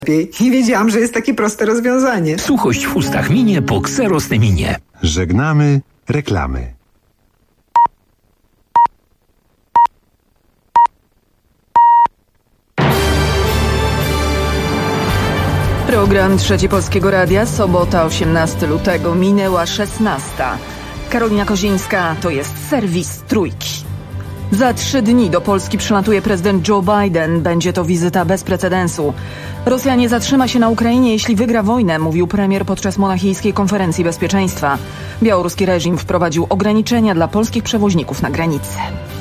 I wiedziałam, że jest takie proste rozwiązanie. Suchość w ustach minie po Xerosteminie. Żegnamy reklamy. Program Trzeci Polskiego Radia, sobota 18 lutego, minęła 16. Karolina Kozińska, to jest serwis Trójki. Za 3 dni do Polski przylatuje prezydent Joe Biden. Będzie to wizyta bez precedensu. Rosja nie zatrzyma się na Ukrainie, jeśli wygra wojnę, mówił premier podczas monachijskiej konferencji bezpieczeństwa. Białoruski reżim wprowadził ograniczenia dla polskich przewoźników na granicy.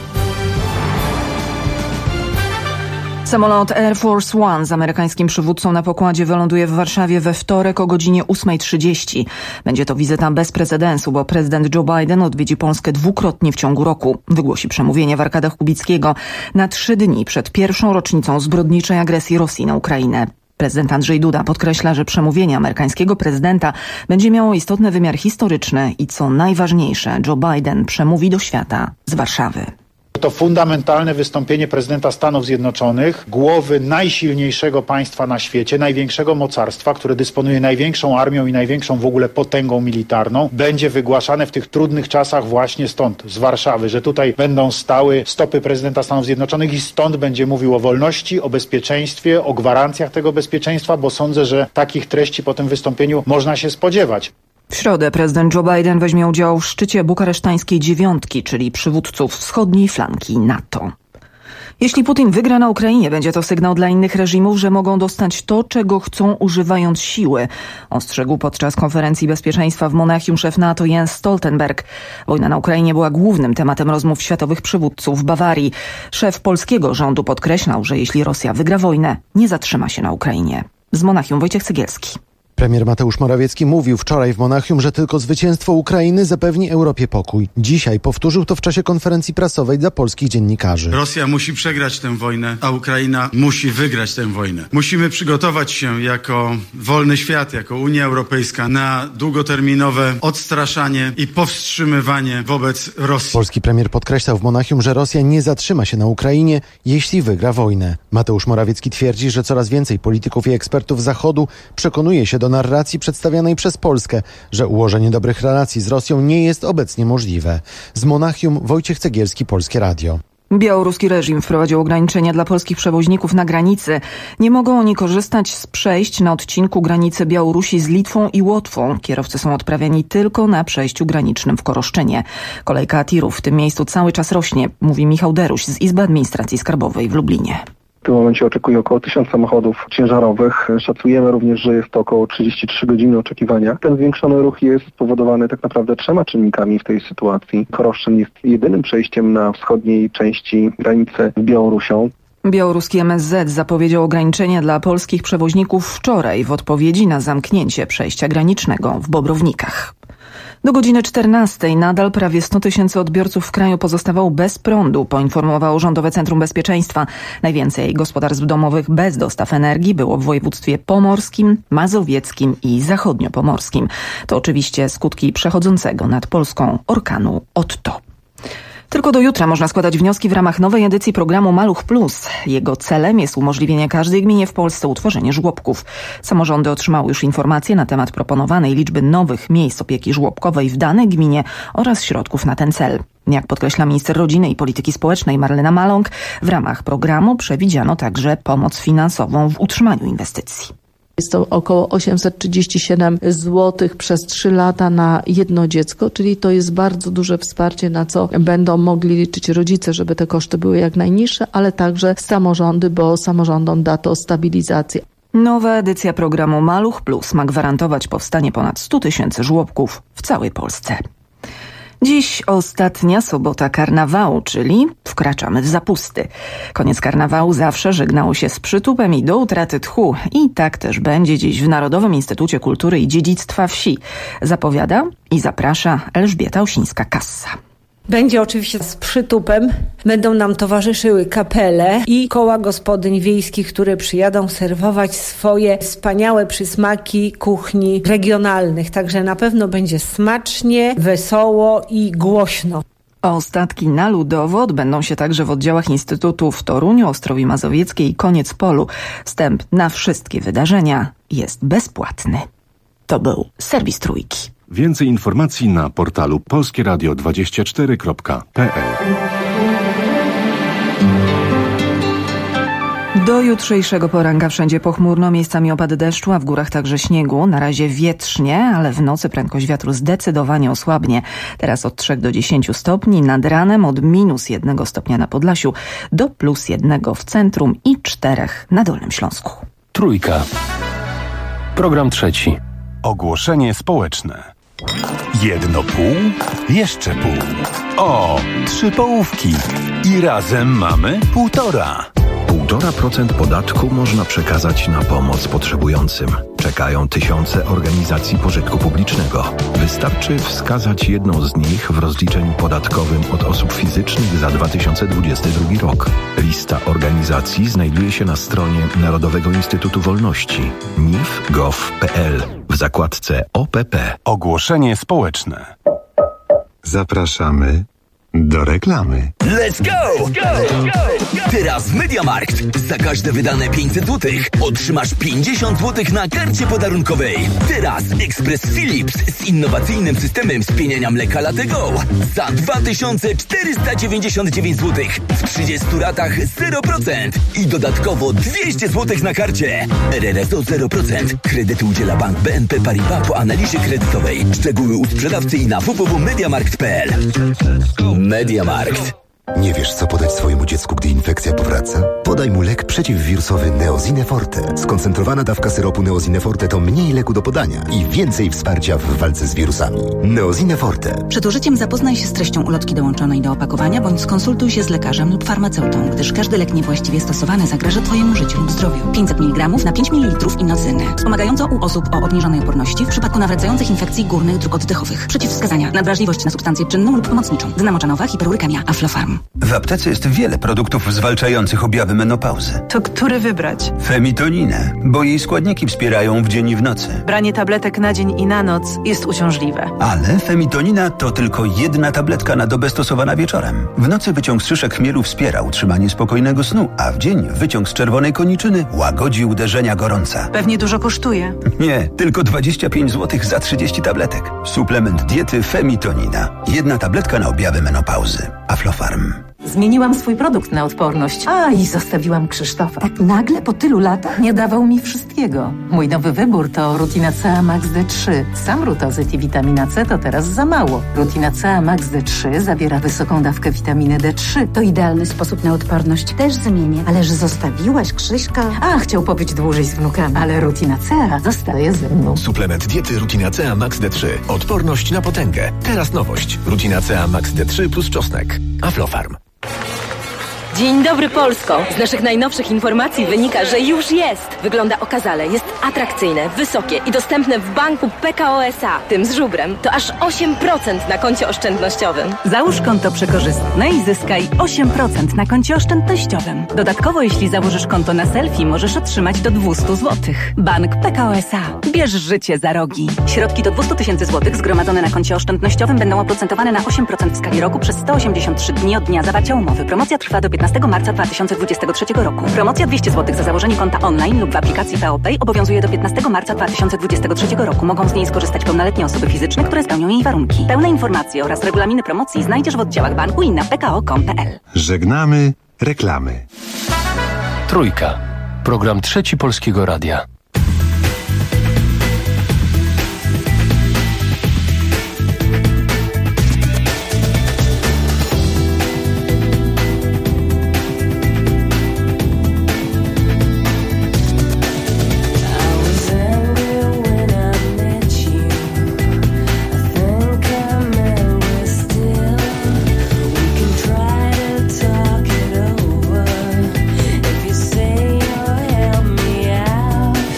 Samolot Air Force One z amerykańskim przywódcą na pokładzie wyląduje w Warszawie we wtorek o godzinie 8:30. Będzie to wizyta bez precedensu, bo prezydent Joe Biden odwiedzi Polskę 2-krotnie w ciągu roku. Wygłosi przemówienie w Arkadach Kubickiego na 3 dni przed pierwszą rocznicą zbrodniczej agresji Rosji na Ukrainę. Prezydent Andrzej Duda podkreśla, że przemówienie amerykańskiego prezydenta będzie miało istotny wymiar historyczny i co najważniejsze, Joe Biden przemówi do świata z Warszawy. To fundamentalne wystąpienie prezydenta Stanów Zjednoczonych, głowy najsilniejszego państwa na świecie, największego mocarstwa, które dysponuje największą armią i największą w ogóle potęgą militarną, będzie wygłaszane w tych trudnych czasach właśnie stąd, z Warszawy, że tutaj będą stały stopy prezydenta Stanów Zjednoczonych i stąd będzie mówił o wolności, o bezpieczeństwie, o gwarancjach tego bezpieczeństwa, bo sądzę, że takich treści po tym wystąpieniu można się spodziewać. W środę prezydent Joe Biden weźmie udział w szczycie bukaresztańskiej dziewiątki, czyli przywódców wschodniej flanki NATO. Jeśli Putin wygra na Ukrainie, będzie to sygnał dla innych reżimów, że mogą dostać to, czego chcą, używając siły, ostrzegł podczas konferencji bezpieczeństwa w Monachium szef NATO Jens Stoltenberg. Wojna na Ukrainie była głównym tematem rozmów światowych przywódców w Bawarii. Szef polskiego rządu podkreślał, że jeśli Rosja wygra wojnę, nie zatrzyma się na Ukrainie. Z Monachium Wojciech Cegielski. Premier Mateusz Morawiecki mówił wczoraj w Monachium, że tylko zwycięstwo Ukrainy zapewni Europie pokój. Dzisiaj powtórzył to w czasie konferencji prasowej dla polskich dziennikarzy. Rosja musi przegrać tę wojnę, a Ukraina musi wygrać tę wojnę. Musimy przygotować się jako wolny świat, jako Unia Europejska na długoterminowe odstraszanie i powstrzymywanie wobec Rosji. Polski premier podkreślał w Monachium, że Rosja nie zatrzyma się na Ukrainie, jeśli wygra wojnę. Mateusz Morawiecki twierdzi, że coraz więcej polityków i ekspertów Zachodu przekonuje się do narracji przedstawianej przez Polskę, że ułożenie dobrych relacji z Rosją nie jest obecnie możliwe. Z Monachium Wojciech Cegielski, Polskie Radio. Białoruski reżim wprowadził ograniczenia dla polskich przewoźników na granicy. Nie mogą oni korzystać z przejść na odcinku granicy Białorusi z Litwą i Łotwą. Kierowcy są odprawiani tylko na przejściu granicznym w Koroszczynie. Kolejka tirów w tym miejscu cały czas rośnie, mówi Michał Deruś z Izby Administracji Skarbowej w Lublinie. W tym momencie oczekuje około 1000 samochodów ciężarowych. Szacujemy również, że jest to około 33 godziny oczekiwania. Ten zwiększony ruch jest spowodowany tak naprawdę 3 czynnikami w tej sytuacji. Koroszczyn jest jedynym przejściem na wschodniej części granicy z Białorusią. Białoruski MSZ zapowiedział ograniczenia dla polskich przewoźników wczoraj w odpowiedzi na zamknięcie przejścia granicznego w Bobrownikach. Do godziny 14 nadal prawie 100 000 odbiorców w kraju pozostawało bez prądu, poinformowało Rządowe Centrum Bezpieczeństwa. Najwięcej gospodarstw domowych bez dostaw energii było w województwie pomorskim, mazowieckim i zachodniopomorskim. To oczywiście skutki przechodzącego nad Polską orkanu Otto. Tylko do jutra można składać wnioski w ramach nowej edycji programu Maluch+. Jego celem jest umożliwienie każdej gminie w Polsce utworzenia żłobków. Samorządy otrzymały już informacje na temat proponowanej liczby nowych miejsc opieki żłobkowej w danej gminie oraz środków na ten cel. Jak podkreśla minister rodziny i polityki społecznej Marlena Maląg, w ramach programu przewidziano także pomoc finansową w utrzymaniu inwestycji. Jest to około 837 zł przez 3 lata na jedno dziecko, czyli to jest bardzo duże wsparcie, na co będą mogli liczyć rodzice, żeby te koszty były jak najniższe, ale także samorządy, bo samorządom da to stabilizację. Nowa edycja programu Maluch+ ma gwarantować powstanie ponad 100 000 żłobków w całej Polsce. Dziś ostatnia sobota karnawału, czyli wkraczamy w zapusty. Koniec karnawału zawsze żegnało się z przytupem i do utraty tchu. I tak też będzie dziś w Narodowym Instytucie Kultury i Dziedzictwa Wsi. Zapowiada i zaprasza Elżbieta Osińska-Kassa. Będzie oczywiście z przytupem. Będą nam towarzyszyły kapele i koła gospodyń wiejskich, które przyjadą serwować swoje wspaniałe przysmaki kuchni regionalnych. Także na pewno będzie smacznie, wesoło i głośno. Ostatki na Ludowo odbędą się także w oddziałach Instytutu w Toruniu, Ostrowi Mazowieckiej i Koniec-Polu. Wstęp na wszystkie wydarzenia jest bezpłatny. To był serwis Trójki. Więcej informacji na portalu polskieradio24.pl. Do jutrzejszego poranka wszędzie pochmurno, miejscami opady deszczu, a w górach także śniegu. Na razie wietrznie, ale w nocy prędkość wiatru zdecydowanie osłabnie. Teraz od 3 do 10 stopni, nad ranem od -1 stopnia na Podlasiu do +1 w centrum i 4 na Dolnym Śląsku. Trójka. Program trzeci. Ogłoszenie społeczne. Jedno pół, jeszcze pół. O, 3 połówki. I razem mamy 1,5. 1,5% podatku można przekazać na pomoc potrzebującym. Czekają tysiące organizacji pożytku publicznego. Wystarczy wskazać jedną z nich w rozliczeniu podatkowym od osób fizycznych za 2022 rok. Lista organizacji znajduje się na stronie Narodowego Instytutu Wolności nif.gov.pl w zakładce OPP. Ogłoszenie społeczne. Zapraszamy do reklamy. Let's go! Teraz w MediaMarkt za każde wydane 500 zł otrzymasz 50 zł na karcie podarunkowej. Teraz ekspres Philips z innowacyjnym systemem spieniania mleka Latego za 2499 zł w 30 ratach 0% i dodatkowo 200 zł na karcie. RRSO 0%. Kredyty udziela Bank BNP Paribas po analizie kredytowej. Szczegóły u sprzedawcy i na www.mediamarkt.pl. MediaMarkt. Nie wiesz, co podać swojemu dziecku, gdy infekcja powraca? Podaj mu lek przeciwwirusowy Neosine Forte. Skoncentrowana dawka syropu Neosine Forte to mniej leku do podania i więcej wsparcia w walce z wirusami. Neosine Forte. Przed użyciem zapoznaj się z treścią ulotki dołączonej do opakowania bądź skonsultuj się z lekarzem lub farmaceutą, gdyż każdy lek niewłaściwie stosowany zagraża Twojemu życiu lub zdrowiu. 500 mg na 5 ml inocyny. Wspomagająco u osób o obniżonej odporności w przypadku nawracających infekcji górnych dróg oddechowych. Przeciwwskazania: nadwrażliwość na substancję czynną lub pomocniczą. Gna moczanowa, hiperurykemia, Aflofarm. W aptece jest wiele produktów zwalczających objawy menopauzy. To który wybrać? Femitoninę, bo jej składniki wspierają w dzień i w nocy. Branie tabletek na dzień i na noc jest uciążliwe. Ale femitonina to tylko jedna tabletka na dobę stosowana wieczorem. W nocy wyciąg z szyszek chmielu wspiera utrzymanie spokojnego snu, a w dzień wyciąg z czerwonej koniczyny łagodzi uderzenia gorąca. Pewnie dużo kosztuje. Nie, tylko 25 zł za 30 tabletek. Suplement diety Femitonina. Jedna tabletka na objawy menopauzy. Aflofarm. Zmieniłam swój produkt na odporność. I zostawiłam Krzysztofa. Tak nagle, po tylu latach? Nie dawał mi wszystkiego. Mój nowy wybór to Rutina CA Max D3. Sam rutozyt i witamina C to teraz za mało. Rutina CA Max D3 zawiera wysoką dawkę witaminy D3. To idealny sposób na odporność. Też zmienię. Ależ zostawiłaś Krzyśka? Chciał pobyć dłużej z wnukami. Ale Rutina CA zostaje ze mną. Suplement diety Rutina CA Max D3. Odporność na potęgę. Teraz nowość. Rutina CA Max D3 plus czosnek. Aflofarm. Dzień dobry, Polsko! Z naszych najnowszych informacji wynika, że już jest. Wygląda okazale, jest atrakcyjne, wysokie i dostępne w banku PKO SA. Tym z żubrem to aż 8% na koncie oszczędnościowym. Załóż konto przekorzystne i zyskaj 8% na koncie oszczędnościowym. Dodatkowo, jeśli założysz konto na selfie, możesz otrzymać do 200 zł. Bank PKO SA. Bierz życie za rogi. Środki do 200 000 zł zgromadzone na koncie oszczędnościowym będą oprocentowane na 8% w skali roku przez 183 dni od dnia zawarcia umowy. Promocja trwa do 15 marca 2023 roku. Promocja 200 zł za założenie konta online lub w aplikacji PeoPay obowiązuje do 15 marca 2023 roku. Mogą z niej skorzystać pełnoletnie osoby fizyczne, które spełnią jej warunki. Pełne informacje oraz regulaminy promocji znajdziesz w oddziałach banku i na pko.com.pl. Żegnamy reklamy. Trójka. Program trzeci Polskiego Radia. If you say you'll help me out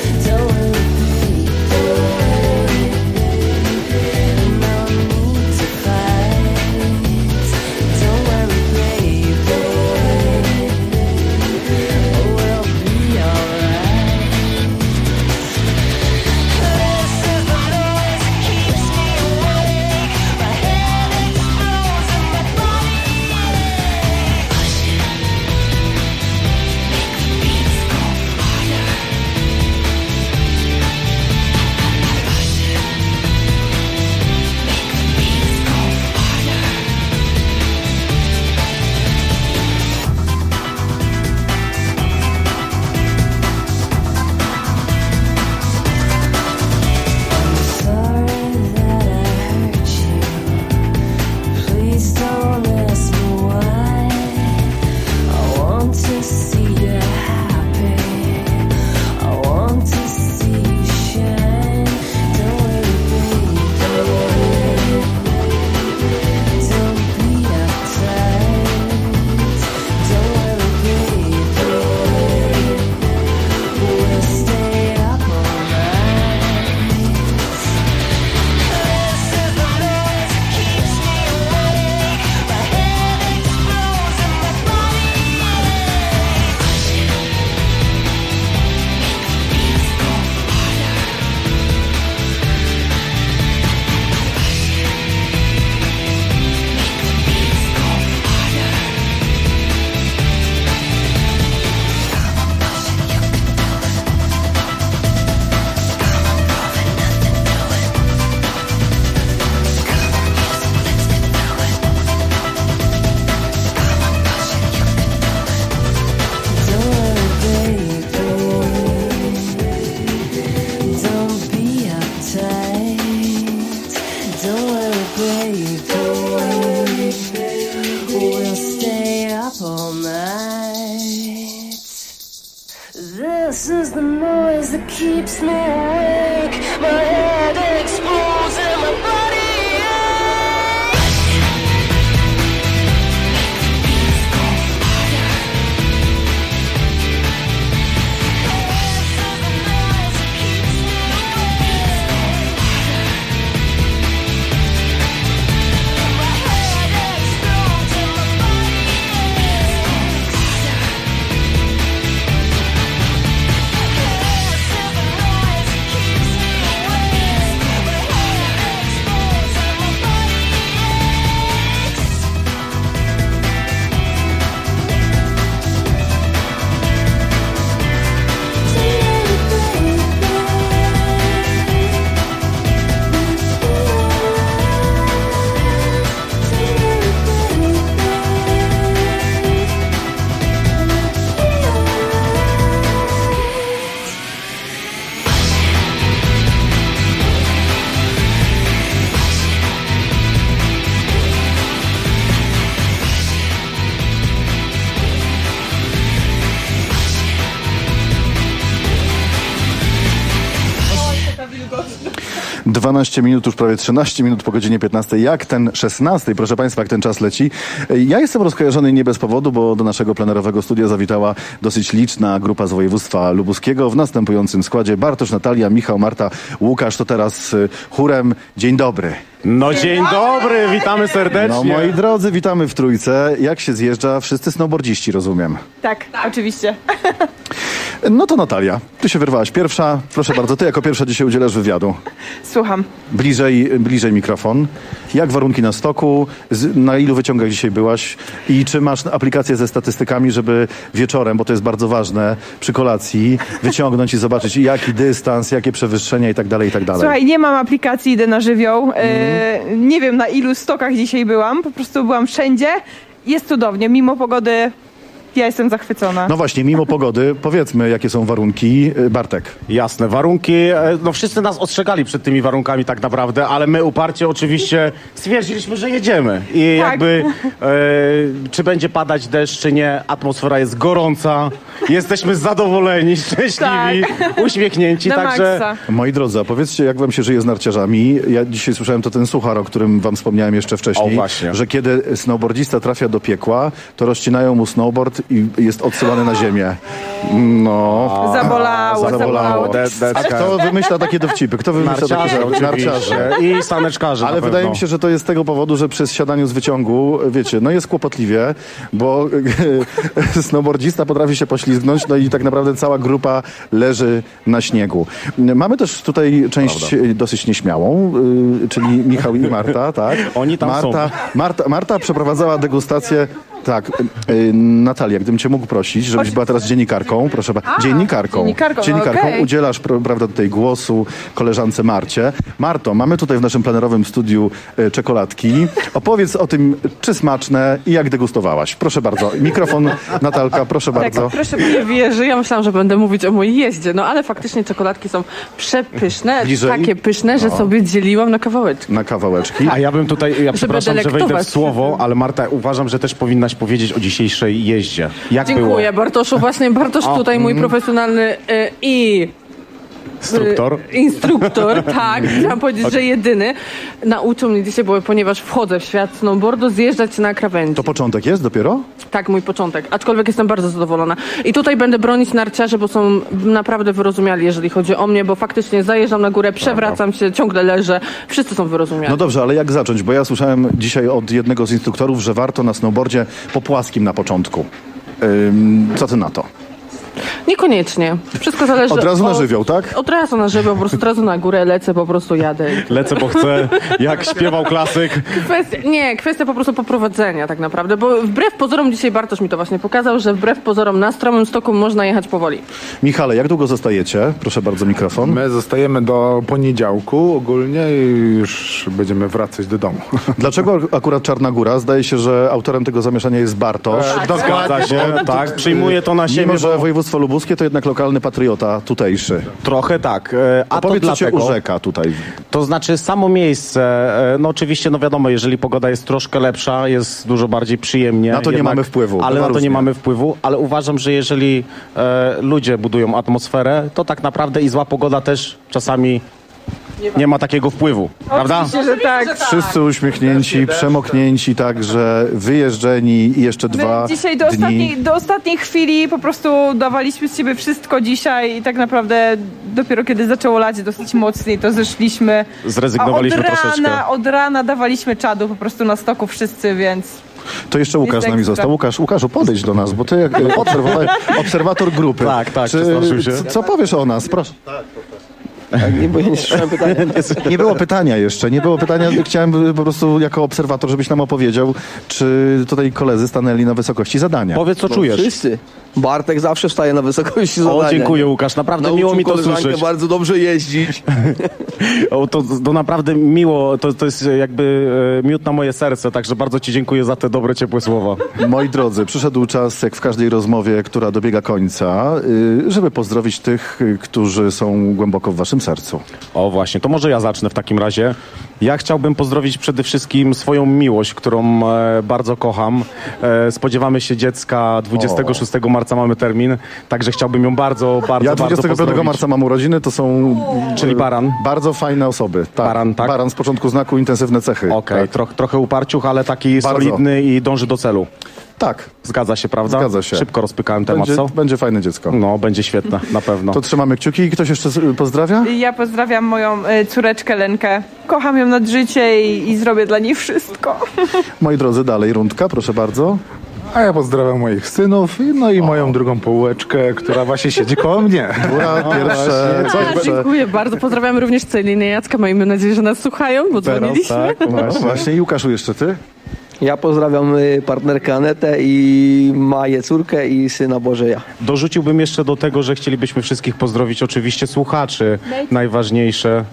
keeps me awake. My head explodes and my body - 12 minut, już prawie 13 minut po godzinie 15. Jak ten 16, proszę Państwa, jak ten czas leci. Ja jestem rozkojarzony nie bez powodu, bo do naszego plenerowego studia zawitała dosyć liczna grupa z województwa lubuskiego w następującym składzie: Bartosz, Natalia, Michał, Marta, Łukasz. To teraz chórem dzień dobry. No dzień dobry, witamy serdecznie. No moi drodzy, witamy w trójce. Jak się zjeżdża? Wszyscy snowboardziści, rozumiem. Tak, oczywiście. No to Natalia, ty się wyrwałaś pierwsza. Proszę bardzo, ty jako pierwsza dzisiaj udzielasz wywiadu. Słucham. Bliżej mikrofon. Jak warunki na stoku? Na ilu wyciągach dzisiaj byłaś? I czy masz aplikację ze statystykami, żeby wieczorem, bo to jest bardzo ważne, przy kolacji wyciągnąć i zobaczyć, jaki dystans, jakie przewyższenia i tak dalej, i tak dalej. Słuchaj, nie mam aplikacji, idę na żywioł. Nie wiem, na ilu stokach dzisiaj byłam. Po prostu byłam wszędzie. Jest cudownie, mimo pogody. Ja jestem zachwycona. No właśnie, mimo pogody, powiedzmy, jakie są warunki. Bartek. Jasne, warunki, no wszyscy nas ostrzegali przed tymi warunkami tak naprawdę, ale my uparcie oczywiście stwierdziliśmy, że jedziemy. I tak. Jakby, czy będzie padać deszcz, czy nie, atmosfera jest gorąca, jesteśmy zadowoleni, szczęśliwi, uśmiechnięci, na także... maksa. Moi drodzy, a powiedzcie, jak wam się żyje z narciarzami. Ja dzisiaj słyszałem to ten suchar, o którym wam wspomniałem jeszcze wcześniej, że kiedy snowboardzista trafia do piekła, to rozcinają mu snowboard i jest odsyłany na ziemię. No. Zabolało. A kto wymyśla takie dowcipy? Kto wymyśla takie narciarze i saneczkarze. Ale wydaje mi się, że to jest z tego powodu, że przy siadaniu z wyciągu, wiecie, no jest kłopotliwie, bo snowboardzista potrafi się poślizgnąć, no i tak naprawdę cała grupa leży na śniegu. Mamy też tutaj część dosyć nieśmiałą, czyli Michał i Marta, tak? Oni tam są. Marta przeprowadzała degustację. Tak, Natalia, gdybym cię mógł prosić, żebyś była teraz dziennikarką, proszę bardzo. Dziennikarką, okay. Udzielasz, prawda, tutaj głosu koleżance Marcie. Marto, mamy tutaj w naszym plenerowym studiu czekoladki. Opowiedz o tym, czy smaczne i jak degustowałaś. Proszę bardzo. Mikrofon, Natalka, proszę bardzo. Proszę, nie wierzę, ja myślałam, że będę mówić o mojej jeździe, no ale faktycznie czekoladki są przepyszne, takie pyszne, że sobie dzieliłam na kawałeczki. Na kawałeczki. A ja bym tutaj, przepraszam, że wejdę w słowo, ale Marta, uważam, że też powinnaś powiedzieć o dzisiejszej jeździe. Jak Dziękuję, było? Bartoszu. Właśnie Bartosz tutaj mój profesjonalny instruktor, tak, chciałam powiedzieć, że jedyny nauczył mnie dzisiaj, ponieważ wchodzę w świat snowboardu, zjeżdżać na krawędzi. To początek jest dopiero? Tak, mój początek, aczkolwiek jestem bardzo zadowolona. I tutaj będę bronić narciarzy, bo są naprawdę wyrozumiali, jeżeli chodzi o mnie, bo faktycznie zajeżdżam na górę, przewracam się, ciągle leżę, wszyscy są wyrozumiali. No dobrze, ale jak zacząć? Bo ja słyszałem dzisiaj od jednego z instruktorów, że warto na snowboardzie po płaskim na początku. Co ty na to? Wszystko zależy od razu na żywioł, tak? Od razu na żywioł, po prostu od razu na górę lecę, po prostu jadę. Lecę, bo chcę, jak śpiewał klasyk. Kwestia po prostu poprowadzenia tak naprawdę, bo wbrew pozorom, dzisiaj Bartosz mi to właśnie pokazał, że wbrew pozorom na stromym stoku można jechać powoli. Michale, jak długo zostajecie? Proszę bardzo, mikrofon. My zostajemy do poniedziałku ogólnie i już będziemy wracać do domu. Dlaczego akurat Czarna Góra? Zdaje się, że autorem tego zamieszania jest Bartosz. Zgadza się, tak, przyjmuje to na siebie. Mimo, że województwo lubuskie Lubuskie to jednak lokalny patriota tutejszy. Trochę tak. A to powiedz, co cię dlatego, urzeka tutaj. to znaczy samo miejsce, no oczywiście, no wiadomo, jeżeli pogoda jest troszkę lepsza, jest dużo bardziej przyjemnie. Na to nie mamy wpływu. Ale Bywa na to różnie. nie mamy wpływu, ale uważam, że jeżeli ludzie budują atmosferę, to tak naprawdę i zła pogoda też czasami nie ma takiego wpływu, prawda? Oczywiście, że tak. Wszyscy uśmiechnięci, przemoknięci, także wyjeżdżeni i jeszcze dwa My dzisiaj dni. do ostatniej chwili po prostu dawaliśmy z siebie wszystko dzisiaj i tak naprawdę dopiero kiedy zaczęło lać dosyć mocniej, to zeszliśmy. Zrezygnowaliśmy troszeczkę. Od rana dawaliśmy czadu po prostu na stoku wszyscy, więc... To jeszcze Łukasz Jest z nami ekstra. został. Łukaszu, podejdź do nas, bo ty jak obserwator grupy. Tak, przestraszył się. Co powiesz o nas? Proszę. Bo ja nie słyszałem pytania. Nie było pytania jeszcze, nie było pytania. Chciałem po prostu jako obserwator, żebyś nam opowiedział, czy tutaj koledzy stanęli na wysokości zadania. Powiedz, co czujesz. Wszyscy. Bartek zawsze wstaje na wysokości zadania. O, dziękuję, Łukasz, naprawdę Nauczył miło mi to koleżankę słyszeć. bardzo dobrze jeździć. O, to naprawdę miło, to jest jakby miód na moje serce, także bardzo ci dziękuję za te dobre, ciepłe słowa. Moi drodzy, przyszedł czas, jak w każdej rozmowie, która dobiega końca, żeby pozdrowić tych, którzy są głęboko w waszym sercu. O właśnie, to może ja zacznę w takim razie. Ja chciałbym pozdrowić przede wszystkim swoją miłość, którą bardzo kocham. Spodziewamy się dziecka 26 marca mamy termin, także chciałbym ją bardzo Ja 25 pozdrowić. marca mam urodziny, to są... Czyli Baran. Bardzo fajne osoby. Tak. Baran, tak? Baran z początku znaku, intensywne cechy. Okej, Tak. trochę uparciuch, ale taki Bardzo. solidny i dąży do celu. Tak. Zgadza się, prawda? Zgadza się. Szybko rozpykałem temat, co? Będzie fajne dziecko. No, będzie świetne, na pewno. To trzymamy kciuki. Ktoś jeszcze pozdrawia? Ja pozdrawiam moją córeczkę Lenkę. Kocham ją nad życie i zrobię dla niej wszystko. Moi drodzy, dalej rundka, proszę bardzo. A ja pozdrawiam moich synów, no i moją drugą półeczkę, która właśnie siedzi koło mnie. Góra, pierwsze. Dziękuję bardzo. Pozdrawiam również Celinę, Jacka. Miejmy nadzieję, że nas słuchają, bo dzwoniliśmy. Właśnie. Łukaszu, jeszcze ty? Ja pozdrawiam partnerkę Anetę i Maję córkę i syna Bożeja. Dorzuciłbym jeszcze do tego, że chcielibyśmy wszystkich pozdrowić oczywiście słuchaczy, najważniejsze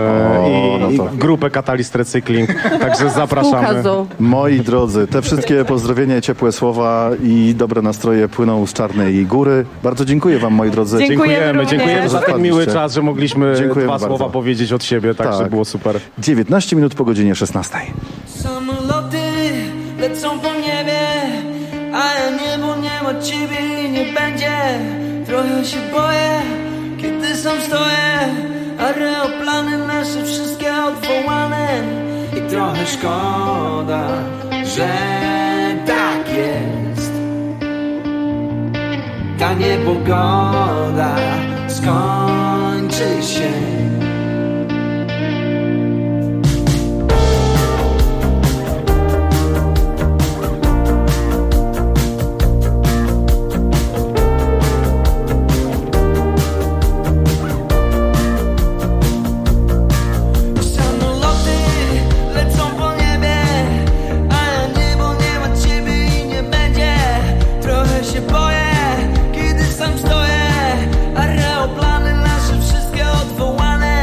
i grupę Catalyst Recykling, także zapraszamy. Moi drodzy, te wszystkie pozdrowienia, ciepłe słowa i dobre nastroje płyną z Czarnej Góry. Bardzo dziękuję wam, moi drodzy. Dziękujemy za ten miły wpadliście. czas, że mogliśmy Dziękujemy dwa słowa bardzo. powiedzieć od siebie, także Tak. było super. 19 minut po godzinie 16. Samoloty lecą po niebie, a ja niebo nie ma ciebie i nie będzie. Trochę się boję, kiedy sam stoję, aeroplany nasze wszystkie odwołane. I trochę szkoda, że tak jest. Ta niepogoda skończy się. Samoloty lecą po niebie, a ja niebo nie ma ciebie i nie będzie. Trochę się boję, kiedy sam stoję, aeroplany nasze wszystkie odwołane.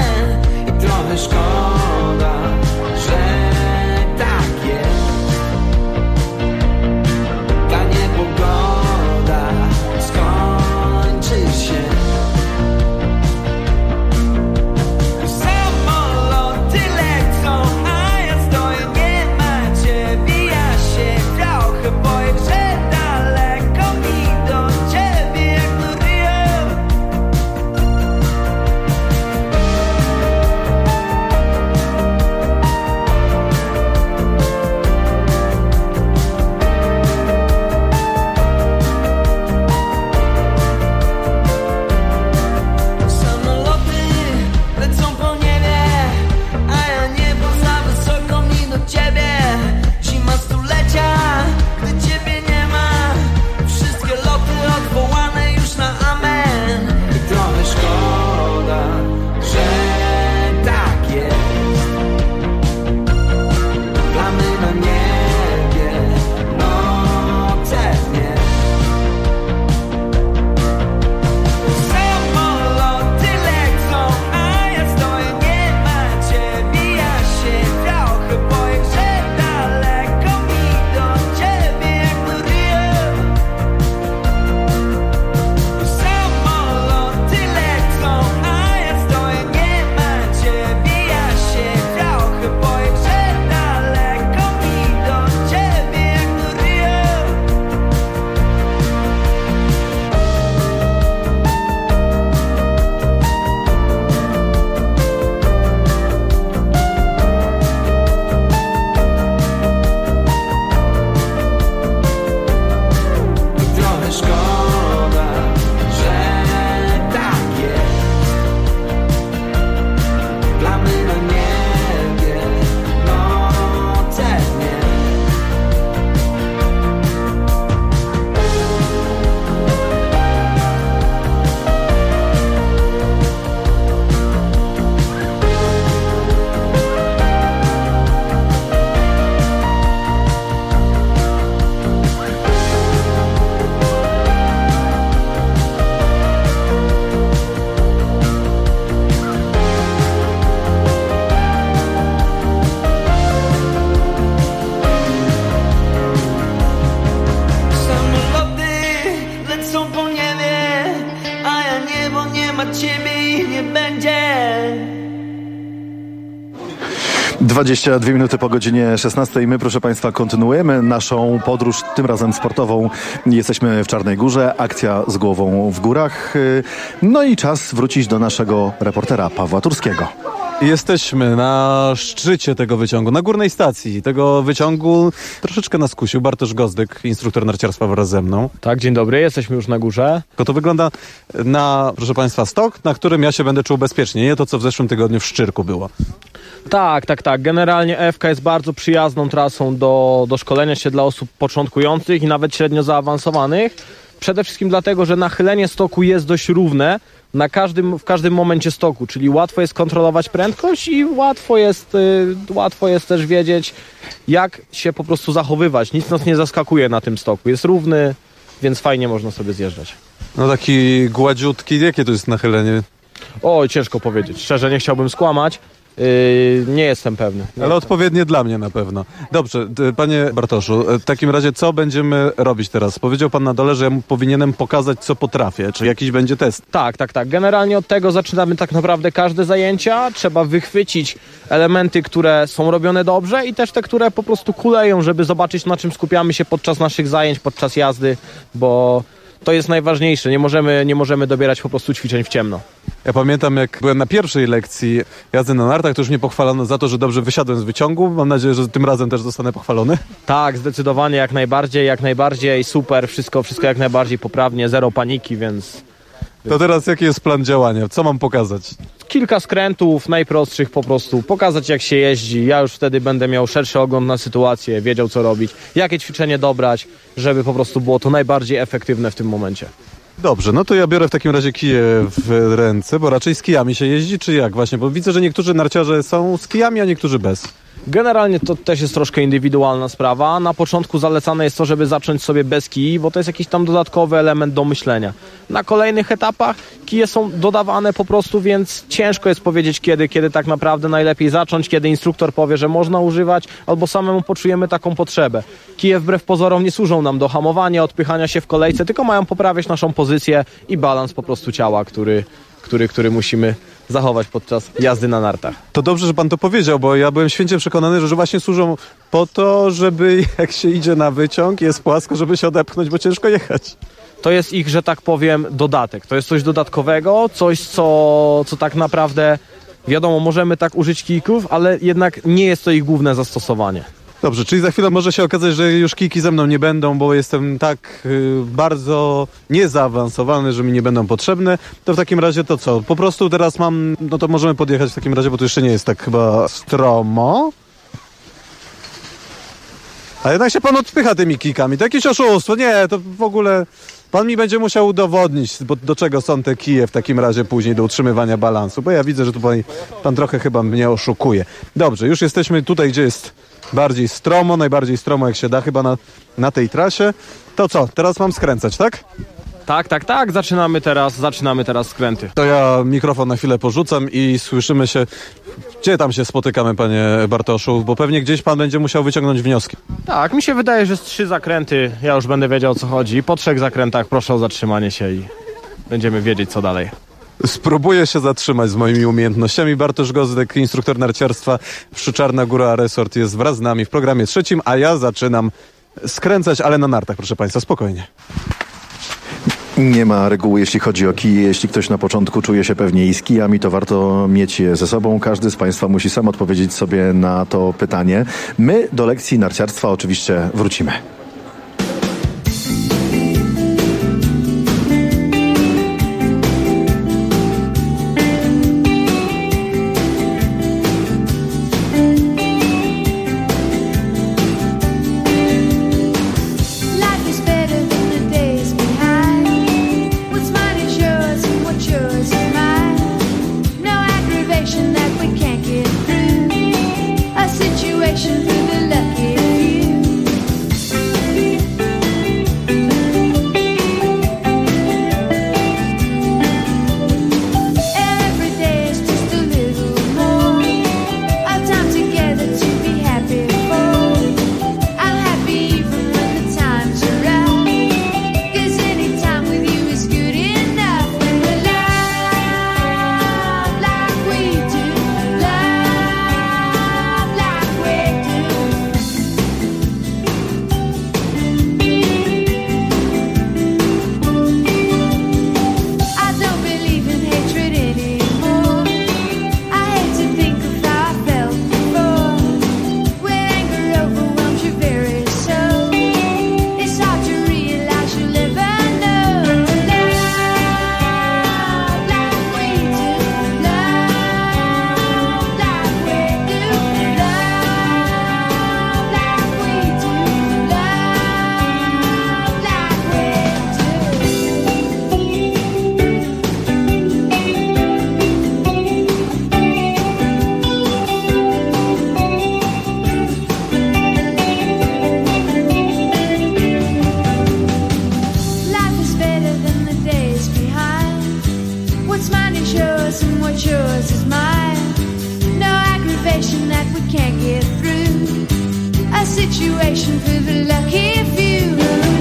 22 minuty po godzinie 16. My, proszę Państwa, kontynuujemy naszą podróż, tym razem sportową. Jesteśmy w Czarnej Górze, akcja z głową w górach. No i czas wrócić do naszego reportera Pawła Turskiego. Jesteśmy na szczycie tego wyciągu, na górnej stacji tego wyciągu. Troszeczkę nas kusił Bartosz Gozdyk, instruktor narciarstwa wraz ze mną. Tak, dzień dobry, jesteśmy już na górze. To wygląda na, proszę Państwa, stok, na którym ja się będę czuł bezpiecznie. Nie to, co w zeszłym tygodniu w Szczyrku było. Tak. Generalnie EFK jest bardzo przyjazną trasą do szkolenia się dla osób początkujących i nawet średnio zaawansowanych. Przede wszystkim dlatego, że nachylenie stoku jest dość równe w każdym momencie stoku, czyli łatwo jest kontrolować prędkość i łatwo jest też wiedzieć, jak się po prostu zachowywać. Nic nas nie zaskakuje na tym stoku. Jest równy, więc fajnie można sobie zjeżdżać. No taki gładziutki, jakie to jest nachylenie? Oj, ciężko powiedzieć. Szczerze, nie chciałbym skłamać. Nie jestem pewny. Ale odpowiednie dla mnie na pewno. Dobrze, panie Bartoszu, w takim razie co będziemy robić teraz? Powiedział pan na dole, że ja powinienem pokazać, co potrafię. Czy jakiś będzie test? Tak. Generalnie od tego zaczynamy tak naprawdę każde zajęcia. Trzeba wychwycić elementy, które są robione dobrze i też te, które po prostu kuleją, żeby zobaczyć, na czym skupiamy się podczas naszych zajęć, podczas jazdy, bo to jest najważniejsze. Nie możemy dobierać po prostu ćwiczeń w ciemno. Ja pamiętam, jak byłem na pierwszej lekcji jazdy na nartach, to już mnie pochwalono za to, że dobrze wysiadłem z wyciągu. Mam nadzieję, że tym razem też zostanę pochwalony. Tak, zdecydowanie, jak najbardziej, super, wszystko jak najbardziej poprawnie, zero paniki, więc... To teraz jaki jest plan działania? Co mam pokazać? Kilka skrętów, najprostszych po prostu, pokazać jak się jeździ. Ja już wtedy będę miał szerszy ogląd na sytuację, wiedział co robić, jakie ćwiczenie dobrać, żeby po prostu było to najbardziej efektywne w tym momencie. Dobrze, no to ja biorę w takim razie kije w ręce, bo raczej z kijami się jeździ, czy jak właśnie? Bo widzę, że niektórzy narciarze są z kijami, a niektórzy bez. Generalnie to też jest troszkę indywidualna sprawa. Na początku zalecane jest to, żeby zacząć sobie bez kij, bo to jest jakiś tam dodatkowy element do myślenia. Na kolejnych etapach kije są dodawane po prostu, więc ciężko jest powiedzieć kiedy tak naprawdę najlepiej zacząć, kiedy instruktor powie, że można używać, albo samemu poczujemy taką potrzebę. Kije wbrew pozorom nie służą nam do hamowania, odpychania się w kolejce, tylko mają poprawiać naszą pozycję i balans po prostu ciała, który musimy zachować podczas jazdy na nartach. To dobrze, że pan to powiedział, bo ja byłem święcie przekonany, że właśnie służą po to, żeby jak się idzie na wyciąg, jest płasko, żeby się odepchnąć, bo ciężko jechać. To jest ich, że tak powiem, dodatek. To jest coś dodatkowego, coś, co tak naprawdę, wiadomo, możemy tak użyć kijków, ale jednak nie jest to ich główne zastosowanie. Dobrze, czyli za chwilę może się okazać, że już kijki ze mną nie będą, bo jestem tak bardzo niezaawansowany, że mi nie będą potrzebne. To w takim razie to co? Po prostu teraz no to możemy podjechać w takim razie, bo to jeszcze nie jest tak chyba stromo. A jednak się pan odpycha tymi kijkami. To jakieś oszustwo. Nie, to w ogóle pan mi będzie musiał udowodnić, do czego są te kije w takim razie później do utrzymywania balansu, bo ja widzę, że tu pan trochę chyba mnie oszukuje. Dobrze, już jesteśmy tutaj, gdzie jest bardziej stromo, najbardziej stromo jak się da chyba na tej trasie. To co, teraz mam skręcać, tak? Tak, zaczynamy teraz skręty. To ja mikrofon na chwilę porzucam i słyszymy się. Gdzie tam się spotykamy, panie Bartoszu? Bo pewnie gdzieś pan będzie musiał wyciągnąć wnioski. Tak, mi się wydaje, że z 3 zakręty, ja już będę wiedział o co chodzi. Po 3 zakrętach proszę o zatrzymanie się i będziemy wiedzieć co dalej. Spróbuję się zatrzymać z moimi umiejętnościami. Bartosz Gozdyk, instruktor narciarstwa przy Czarna Góra Resort jest wraz z nami w programie 3, a ja zaczynam skręcać, ale na nartach, proszę państwa, spokojnie. Nie ma reguły, jeśli chodzi o kije. Jeśli ktoś na początku czuje się pewniej z kijami, to warto mieć je ze sobą. Każdy z państwa musi sam odpowiedzieć sobie na to pytanie. My do lekcji narciarstwa oczywiście wrócimy. Situation through the lucky few. can't get through. A situation for the lucky few.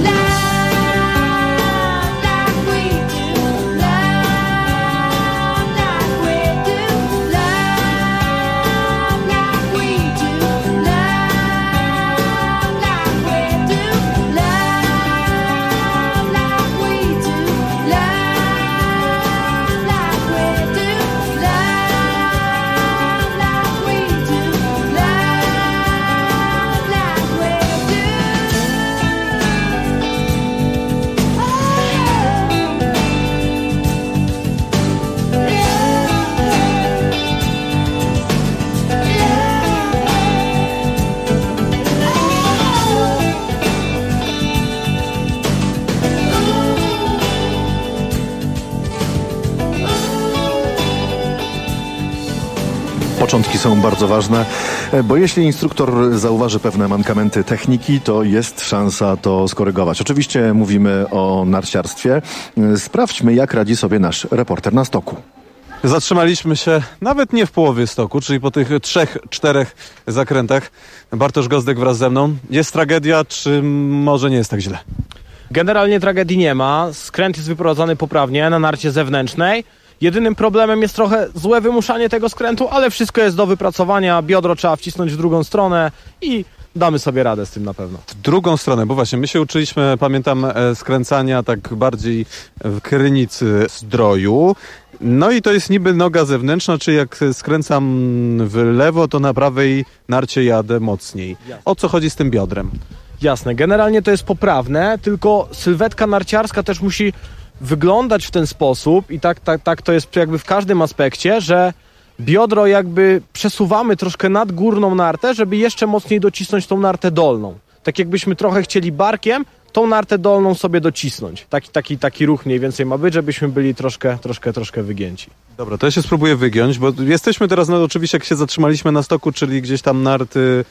Początki są bardzo ważne, bo jeśli instruktor zauważy pewne mankamenty techniki, to jest szansa to skorygować. Oczywiście mówimy o narciarstwie. Sprawdźmy, jak radzi sobie nasz reporter na stoku. Zatrzymaliśmy się nawet nie w połowie stoku, czyli po tych 3-4 zakrętach. Bartosz Gozdek wraz ze mną. Jest tragedia, czy może nie jest tak źle? Generalnie tragedii nie ma. Skręt jest wyprowadzany poprawnie na narcie zewnętrznej. Jedynym problemem jest trochę złe wymuszanie tego skrętu, ale wszystko jest do wypracowania. Biodro trzeba wcisnąć w drugą stronę i damy sobie radę z tym na pewno. W drugą stronę, bo właśnie my się uczyliśmy, pamiętam, skręcania tak bardziej w krynicy zdroju. No i to jest niby noga zewnętrzna, czyli jak skręcam w lewo, to na prawej narcie jadę mocniej. O co chodzi z tym biodrem? Jasne, generalnie to jest poprawne, tylko sylwetka narciarska też musi wyglądać w ten sposób i tak to jest jakby w każdym aspekcie, że biodro jakby przesuwamy troszkę nad górną nartę, żeby jeszcze mocniej docisnąć tą nartę dolną. Tak jakbyśmy trochę chcieli barkiem tą nartę dolną sobie docisnąć. Taki ruch mniej więcej ma być, żebyśmy byli troszkę wygięci. Dobra, to ja się spróbuję wygiąć, bo jesteśmy teraz, no oczywiście jak się zatrzymaliśmy na stoku, czyli gdzieś tam narty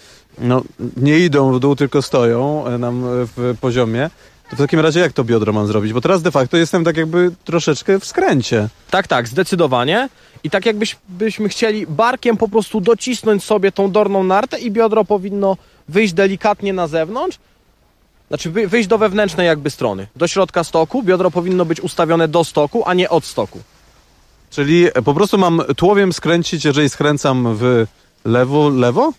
nie idą w dół, tylko stoją nam w poziomie. To w takim razie jak to biodro mam zrobić? Bo teraz de facto jestem tak jakby troszeczkę w skręcie. Tak, zdecydowanie. I tak jakbyśmy chcieli barkiem po prostu docisnąć sobie tą dolną nartę i biodro powinno wyjść delikatnie na zewnątrz. Znaczy wyjść do wewnętrznej jakby strony. Do środka stoku. Biodro powinno być ustawione do stoku, a nie od stoku. Czyli po prostu mam tułowiem skręcić, jeżeli skręcam w lewo?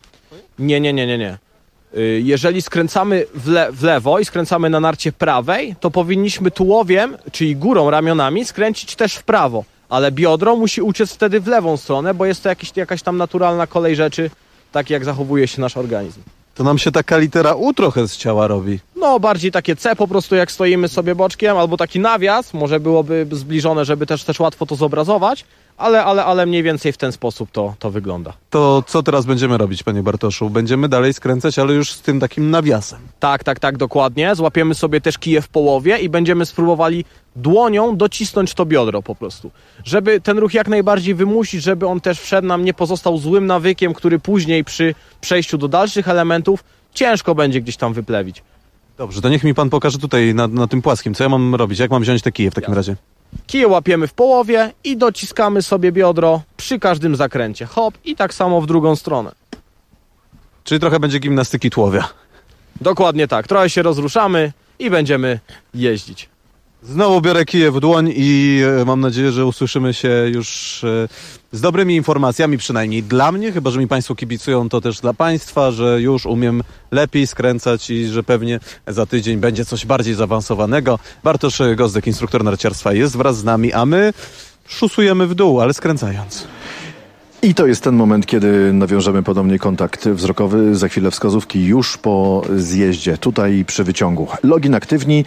Nie. Jeżeli skręcamy w lewo i skręcamy na narcie prawej, to powinniśmy tułowiem, czyli górą, ramionami, skręcić też w prawo. Ale biodro musi uciec wtedy w lewą stronę, bo jest to jakaś tam naturalna kolej rzeczy, tak jak zachowuje się nasz organizm. To nam się taka litera U trochę z ciała robi. No, bardziej takie C po prostu, jak stoimy sobie boczkiem, albo taki nawias, może byłoby zbliżone, żeby też łatwo to zobrazować, ale mniej więcej w ten sposób to wygląda. To co teraz będziemy robić, panie Bartoszu? Będziemy dalej skręcać, ale już z tym takim nawiasem. Tak, dokładnie. Złapiemy sobie też kije w połowie i będziemy spróbowali dłonią docisnąć to biodro po prostu. Żeby ten ruch jak najbardziej wymusić, żeby on też wszedł nam, nie pozostał złym nawykiem, który później przy przejściu do dalszych elementów ciężko będzie gdzieś tam wyplewić. Dobrze, to niech mi pan pokaże tutaj na tym płaskim, co ja mam robić, jak mam wziąć te kije w takim razie? Kije łapiemy w połowie i dociskamy sobie biodro przy każdym zakręcie. Hop i tak samo w drugą stronę. Czyli trochę będzie gimnastyki tułowia. Dokładnie tak. Trochę się rozruszamy i będziemy jeździć. Znowu biorę kije w dłoń i mam nadzieję, że usłyszymy się już z dobrymi informacjami, przynajmniej dla mnie, chyba że mi państwo kibicują, to też dla państwa, że już umiem lepiej skręcać i że pewnie za tydzień będzie coś bardziej zaawansowanego. Bartosz Gozdek, instruktor narciarstwa, jest wraz z nami, a my szusujemy w dół, ale skręcając. I to jest ten moment, kiedy nawiążemy podobnie kontakt wzrokowy. Za chwilę wskazówki już po zjeździe, tutaj przy wyciągu. Login aktywni,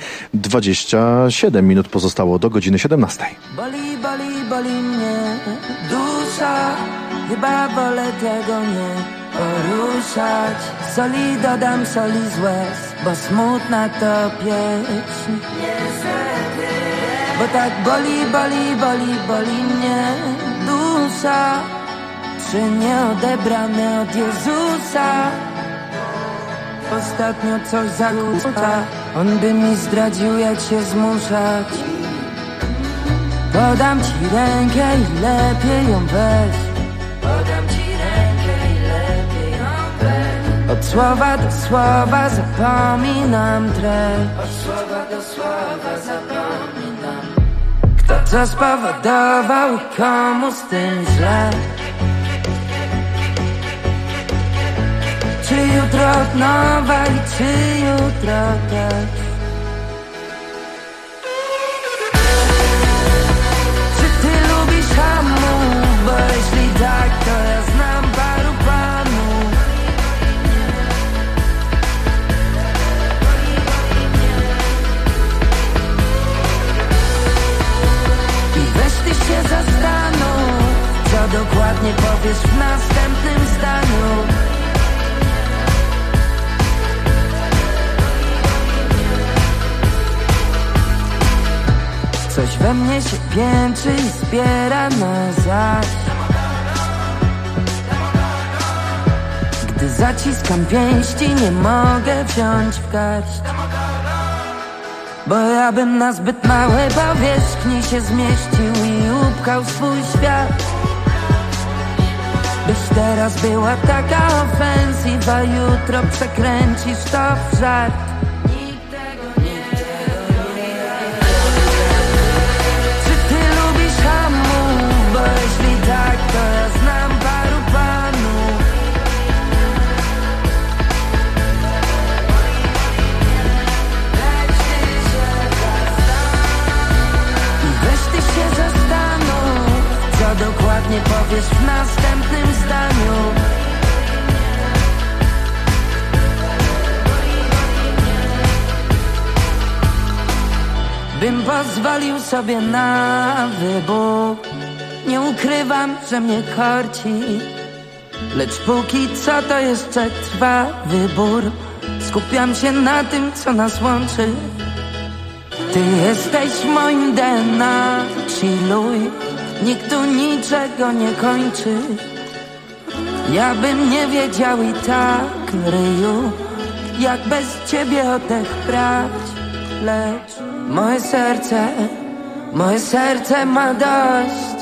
27 minut pozostało do godziny 17. Boli mnie dusza, chyba wolę tego nie poruszać. Soli dodam, soli z łez, bo smutna to pieśń. Bo tak boli mnie dusza, czy nieodebrane od Jezusa. Ostatnio coś zakłóca, on by mi zdradził, jak się zmuszać. Podam ci rękę i lepiej ją weź. Podam ci rękę i lepiej. Od słowa do słowa zapominam treść. Od słowa do słowa zapominam. Kto to spowodował i komu z tym źle? Czy jutro od nowa i czy jutro też? Czy ty lubisz hamów? Bo jeśli tak, to ja znam paru panów. I weź ty się zastanów, co dokładnie powiesz w następnym zdaniu. Coś we mnie się piętrzy i zbiera na zaś. Gdy zaciskam pięści, nie mogę wziąć w garść. Bo ja bym na zbyt małej powierzchni się zmieścił i upchał swój świat. Byś teraz była taka ofensywa, jutro przekręcisz to w żart. Tak, to ja znam paru panów. I weź ty się zastanów, co dokładnie powiesz w następnym zdaniu. Bym pozwolił sobie na wybór. Nie ukrywam, że mnie korci, lecz póki co to jeszcze trwa wybór. Skupiam się na tym, co nas łączy. Ty jesteś moim DNA, chilluj. Nikt tu niczego nie kończy. Ja bym nie wiedział i tak, ryju, jak bez ciebie oddech brać. Lecz moje serce ma dość.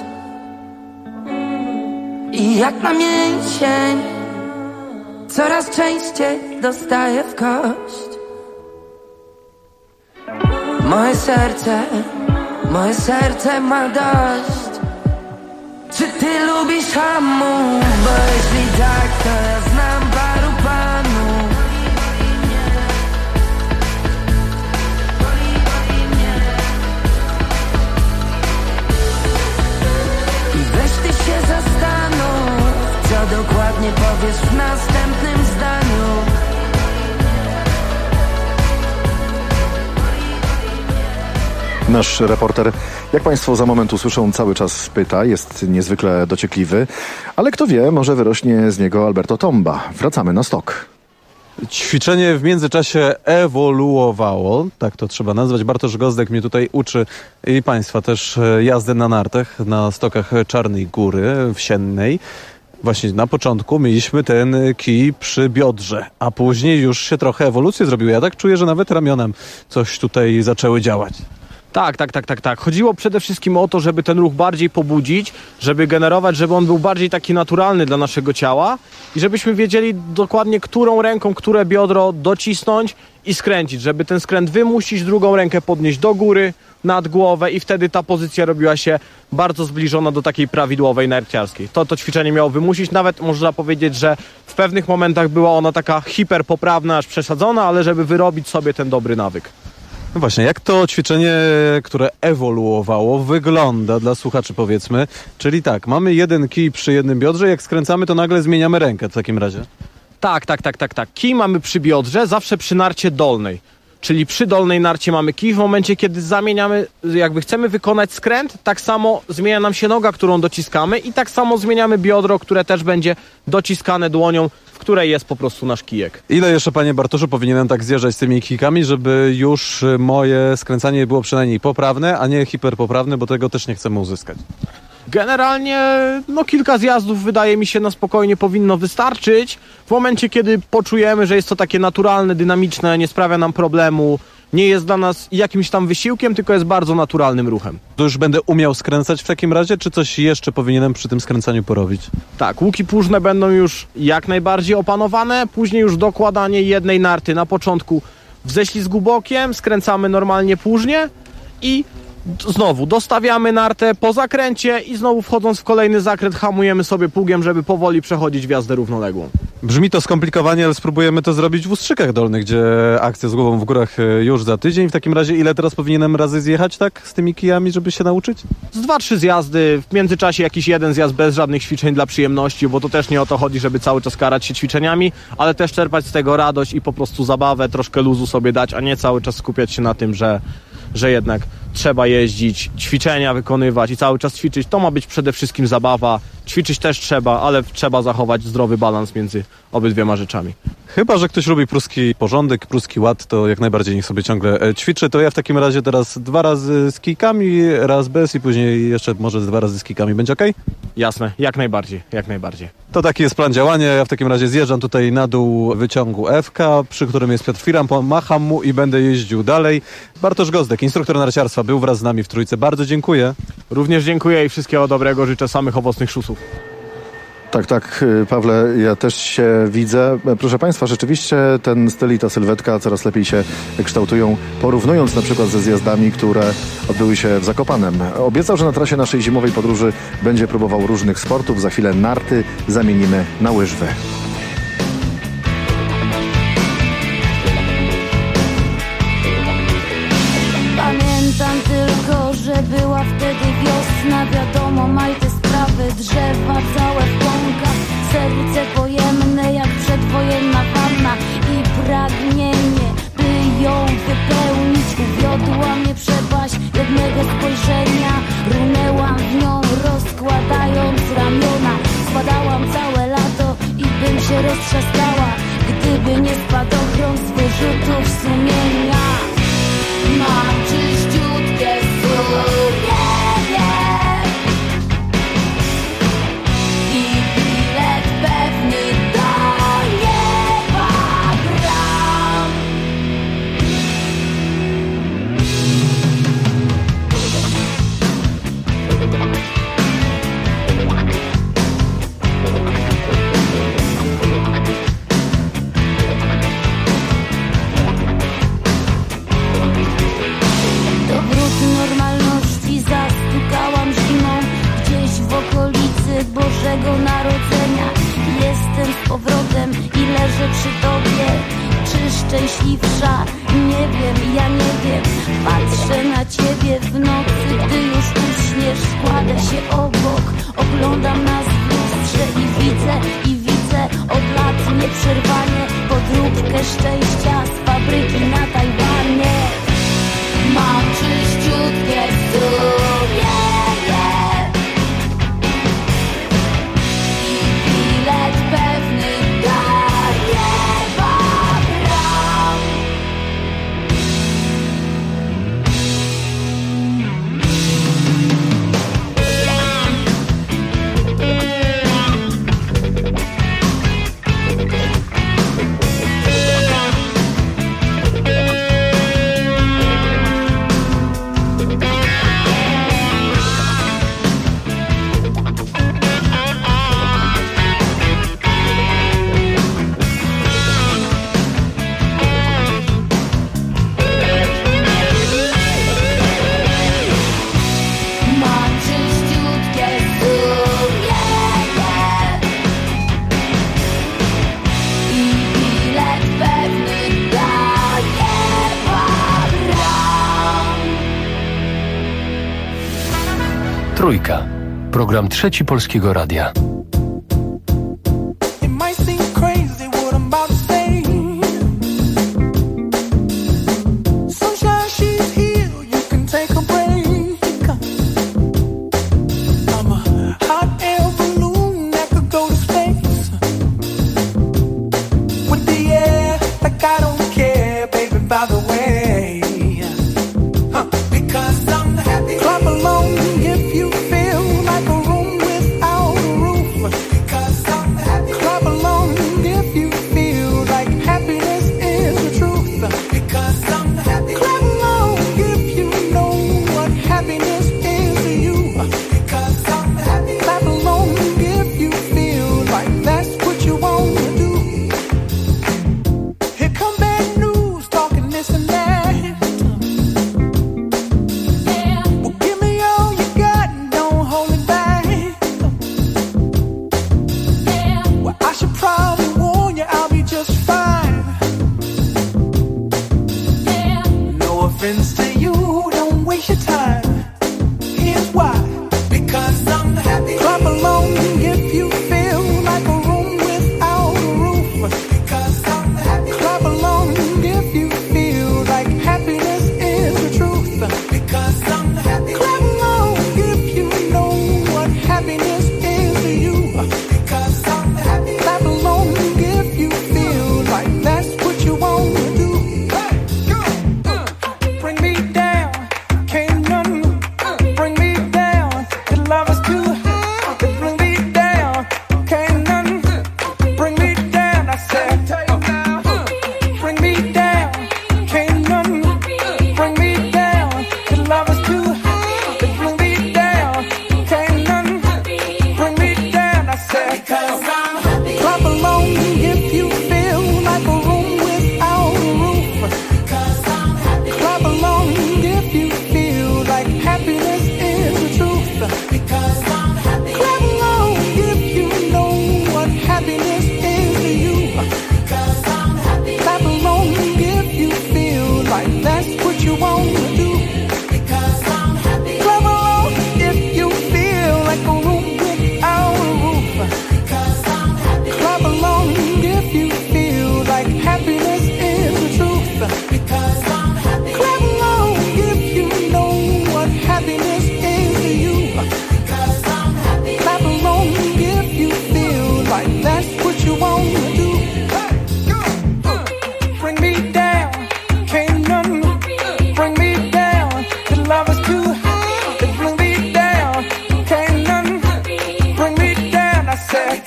I jak na mięsień coraz częściej dostaję w kość. Moje serce ma dość. Czy ty lubisz hamów? Bo jeśli tak, to ja znam paru panów. I weź ty się zastanów, co dokładnie powiesz w następnym zdaniu. Nasz reporter, jak Państwo za moment usłyszą, cały czas pyta, jest niezwykle dociekliwy, ale kto wie, może wyrośnie z niego Alberto Tomba. Wracamy na stok. Ćwiczenie w międzyczasie ewoluowało, tak to trzeba nazwać. Bartosz Gozdek mnie tutaj uczy i Państwa też jazdy na nartach na stokach Czarnej Góry Wsiennej. Właśnie na początku mieliśmy ten kij przy biodrze, a później już się trochę ewolucję zrobiło. Ja tak czuję, że nawet ramionem coś tutaj zaczęły działać. Tak. Chodziło przede wszystkim o to, żeby ten ruch bardziej pobudzić, żeby generować, żeby on był bardziej taki naturalny dla naszego ciała i żebyśmy wiedzieli dokładnie, którą ręką, które biodro docisnąć i skręcić, żeby ten skręt wymusić, drugą rękę podnieść do góry, nad głowę i wtedy ta pozycja robiła się bardzo zbliżona do takiej prawidłowej narciarskiej. To ćwiczenie miało wymusić, nawet można powiedzieć, że w pewnych momentach była ona taka hiperpoprawna, aż przesadzona, ale żeby wyrobić sobie ten dobry nawyk. No właśnie, jak to ćwiczenie, które ewoluowało, wygląda dla słuchaczy, powiedzmy? Czyli tak, mamy jeden kij przy jednym biodrze, jak skręcamy, to nagle zmieniamy rękę w takim razie. Tak. Kij mamy przy biodrze, zawsze przy narcie dolnej. Czyli przy dolnej narcie mamy kij. W momencie, kiedy zamieniamy, jakby chcemy wykonać skręt, tak samo zmienia nam się noga, którą dociskamy i tak samo zmieniamy biodro, które też będzie dociskane dłonią, w której jest po prostu nasz kijek. Ile jeszcze, panie Bartoszu, powinienem tak zjeżdżać z tymi kijkami, żeby już moje skręcanie było przynajmniej poprawne, a nie hiperpoprawne, bo tego też nie chcemy uzyskać? Generalnie kilka zjazdów wydaje mi się na spokojnie powinno wystarczyć. W momencie, kiedy poczujemy, że jest to takie naturalne, dynamiczne, nie sprawia nam problemu, nie jest dla nas jakimś tam wysiłkiem, tylko jest bardzo naturalnym ruchem. To już będę umiał skręcać w takim razie, czy coś jeszcze powinienem przy tym skręcaniu porobić? Tak, łuki płużne będą już jak najbardziej opanowane, później już dokładanie jednej narty na początku w ześlizgu bokiem, skręcamy normalnie płużnie i znowu dostawiamy nartę po zakręcie i znowu wchodząc w kolejny zakręt hamujemy sobie pługiem, żeby powoli przechodzić w jazdę równoległą. Brzmi to skomplikowanie, ale spróbujemy to zrobić w Ustrzykach Dolnych, gdzie akcja z głową w górach już za tydzień. W takim razie ile teraz powinienem razy zjechać tak z tymi kijami, żeby się nauczyć? Z 2-3 zjazdy, w międzyczasie jakiś jeden zjazd bez żadnych ćwiczeń dla przyjemności, bo to też nie o to chodzi, żeby cały czas karać się ćwiczeniami, ale też czerpać z tego radość i po prostu zabawę, troszkę luzu sobie dać, a nie cały czas skupiać się na tym, że jednak trzeba jeździć, ćwiczenia wykonywać i cały czas ćwiczyć. To ma być przede wszystkim zabawa. Ćwiczyć też trzeba, ale trzeba zachować zdrowy balans między obydwiema rzeczami. Chyba że ktoś lubi pruski porządek, pruski ład, to jak najbardziej niech sobie ciągle ćwiczy. To ja w takim razie teraz 2 razy z kijkami, raz bez i później jeszcze może 2 razy z kijkami. Będzie okej? Jasne, jak najbardziej, jak najbardziej. To taki jest plan działania. Ja w takim razie zjeżdżam tutaj na dół wyciągu FK, przy którym jest Piotr Firan, pomacham mu i będę jeździł dalej. Bartosz Gozdek, instruktor narciarstwa, był wraz z nami w trójce. Bardzo dziękuję. Również dziękuję i wszystkiego dobrego. Życzę samych owocnych szusów. Tak, Pawle, ja też się widzę. Proszę Państwa, rzeczywiście ten styl i ta sylwetka coraz lepiej się kształtują, porównując na przykład ze zjazdami, które odbyły się w Zakopanem. Obiecał, że na trasie naszej zimowej podróży będzie próbował różnych sportów. Za chwilę narty zamienimy na łyżwy. Pamiętam tylko, że była wtedy wiosna. Wiadomo, maj te sprawy, drzewa całe w pąkach. Serce pojemne jak przedwojenna wanna i pragnienie, by ją wypełnić. Uwiodła mnie przepaść jednego spojrzenia. Runęłam w nią, rozkładając ramiona. Spadałam całe lato i bym się roztrzaskała, gdyby nie spadochron z wyrzutów sumienia. Mam czyściutkie sumienie i bilet pewny do nieba gram. Bożego Narodzenia. Jestem z powrotem i leżę przy Tobie. Czy szczęśliwsza? Nie wiem, ja nie wiem. Patrzę na Ciebie w nocy, gdy już uśniesz. Kładę się obok, oglądam nas w lustrze i widzę od lat nieprzerwanie podróbkę szczęścia z fabryki na Tajwanie. Mam czyściutkie sumienie pewny do nieba gram. Trójka. Program Trzeci Polskiego Radia. Clap along if you feel like a room without a roof.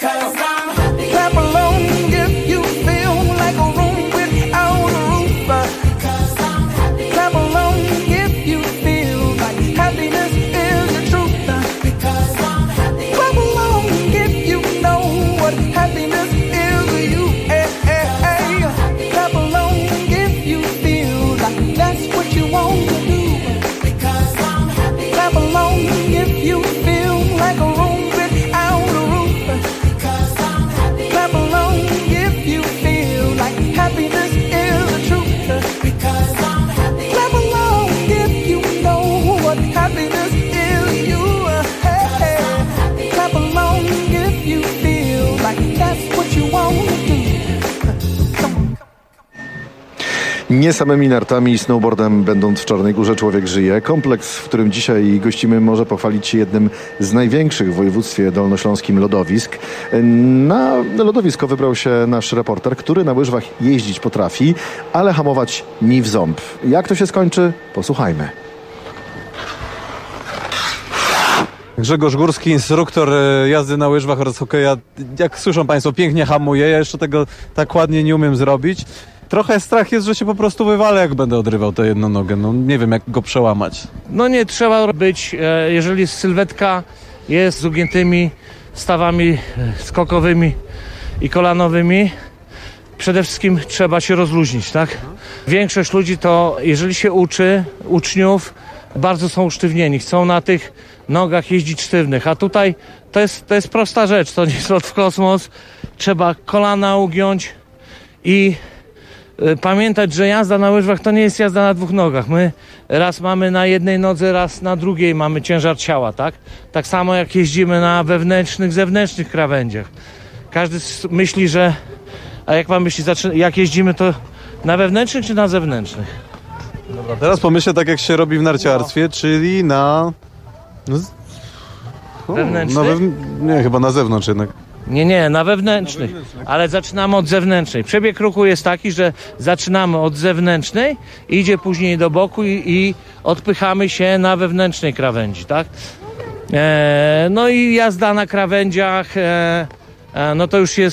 because I'm happy. Clap along if you feel like a room without a roof, because I'm happy. Clap along if you feel like happiness is the truth, because I'm happy. Clap along if you know what happiness is to you. Clap along if you feel like that's what you want to do, because I'm happy. Clap along if you feel like a room without a roof, because I'm happy. Clap along if you feel like happiness is the truth, because I'm happy. Clap along if you know what happiness is to you. Clap along if you feel like that's what you want to do. Nie samymi nartami i snowboardem, będąc w Czarnej Górze, człowiek żyje. Kompleks, w którym dzisiaj gościmy, może pochwalić się jednym z największych w województwie dolnośląskim lodowisk. Na lodowisko wybrał się nasz reporter, który na łyżwach jeździć potrafi, ale hamować ni w ząb. Jak to się skończy? Posłuchajmy. Grzegorz Górski, instruktor jazdy na łyżwach oraz hokeja. Jak słyszą Państwo, pięknie hamuje. Ja jeszcze tego tak ładnie nie umiem zrobić. Trochę strach jest, że się po prostu wywalę, jak będę odrywał tę jedną nogę. No nie wiem, jak go przełamać. No nie trzeba być, jeżeli sylwetka jest z ugiętymi stawami skokowymi i kolanowymi, przede wszystkim trzeba się rozluźnić, tak? Większość ludzi to, jeżeli się uczy, uczniów, bardzo są usztywnieni, chcą na tych nogach jeździć sztywnych, a tutaj to jest prosta rzecz, to nie jest lot w kosmos, trzeba kolana ugiąć i pamiętać, że jazda na łyżwach to nie jest jazda na dwóch nogach. My raz mamy na jednej nodze, raz na drugiej mamy ciężar ciała, tak? Tak samo jak jeździmy na wewnętrznych, zewnętrznych krawędziach. Każdy myśli, że... A jak pan myśli, jak jeździmy, to na wewnętrznych czy na zewnętrznych? Dobra, teraz pomyślę tak, jak się robi w narciarstwie, czyli na... Wewnętrznych? Nie, chyba na zewnątrz jednak. Nie, na wewnętrznych, ale zaczynamy od zewnętrznej. Przebieg ruchu jest taki, że zaczynamy od zewnętrznej, idzie później do boku i odpychamy się na wewnętrznej krawędzi, tak? No i jazda na krawędziach, no to już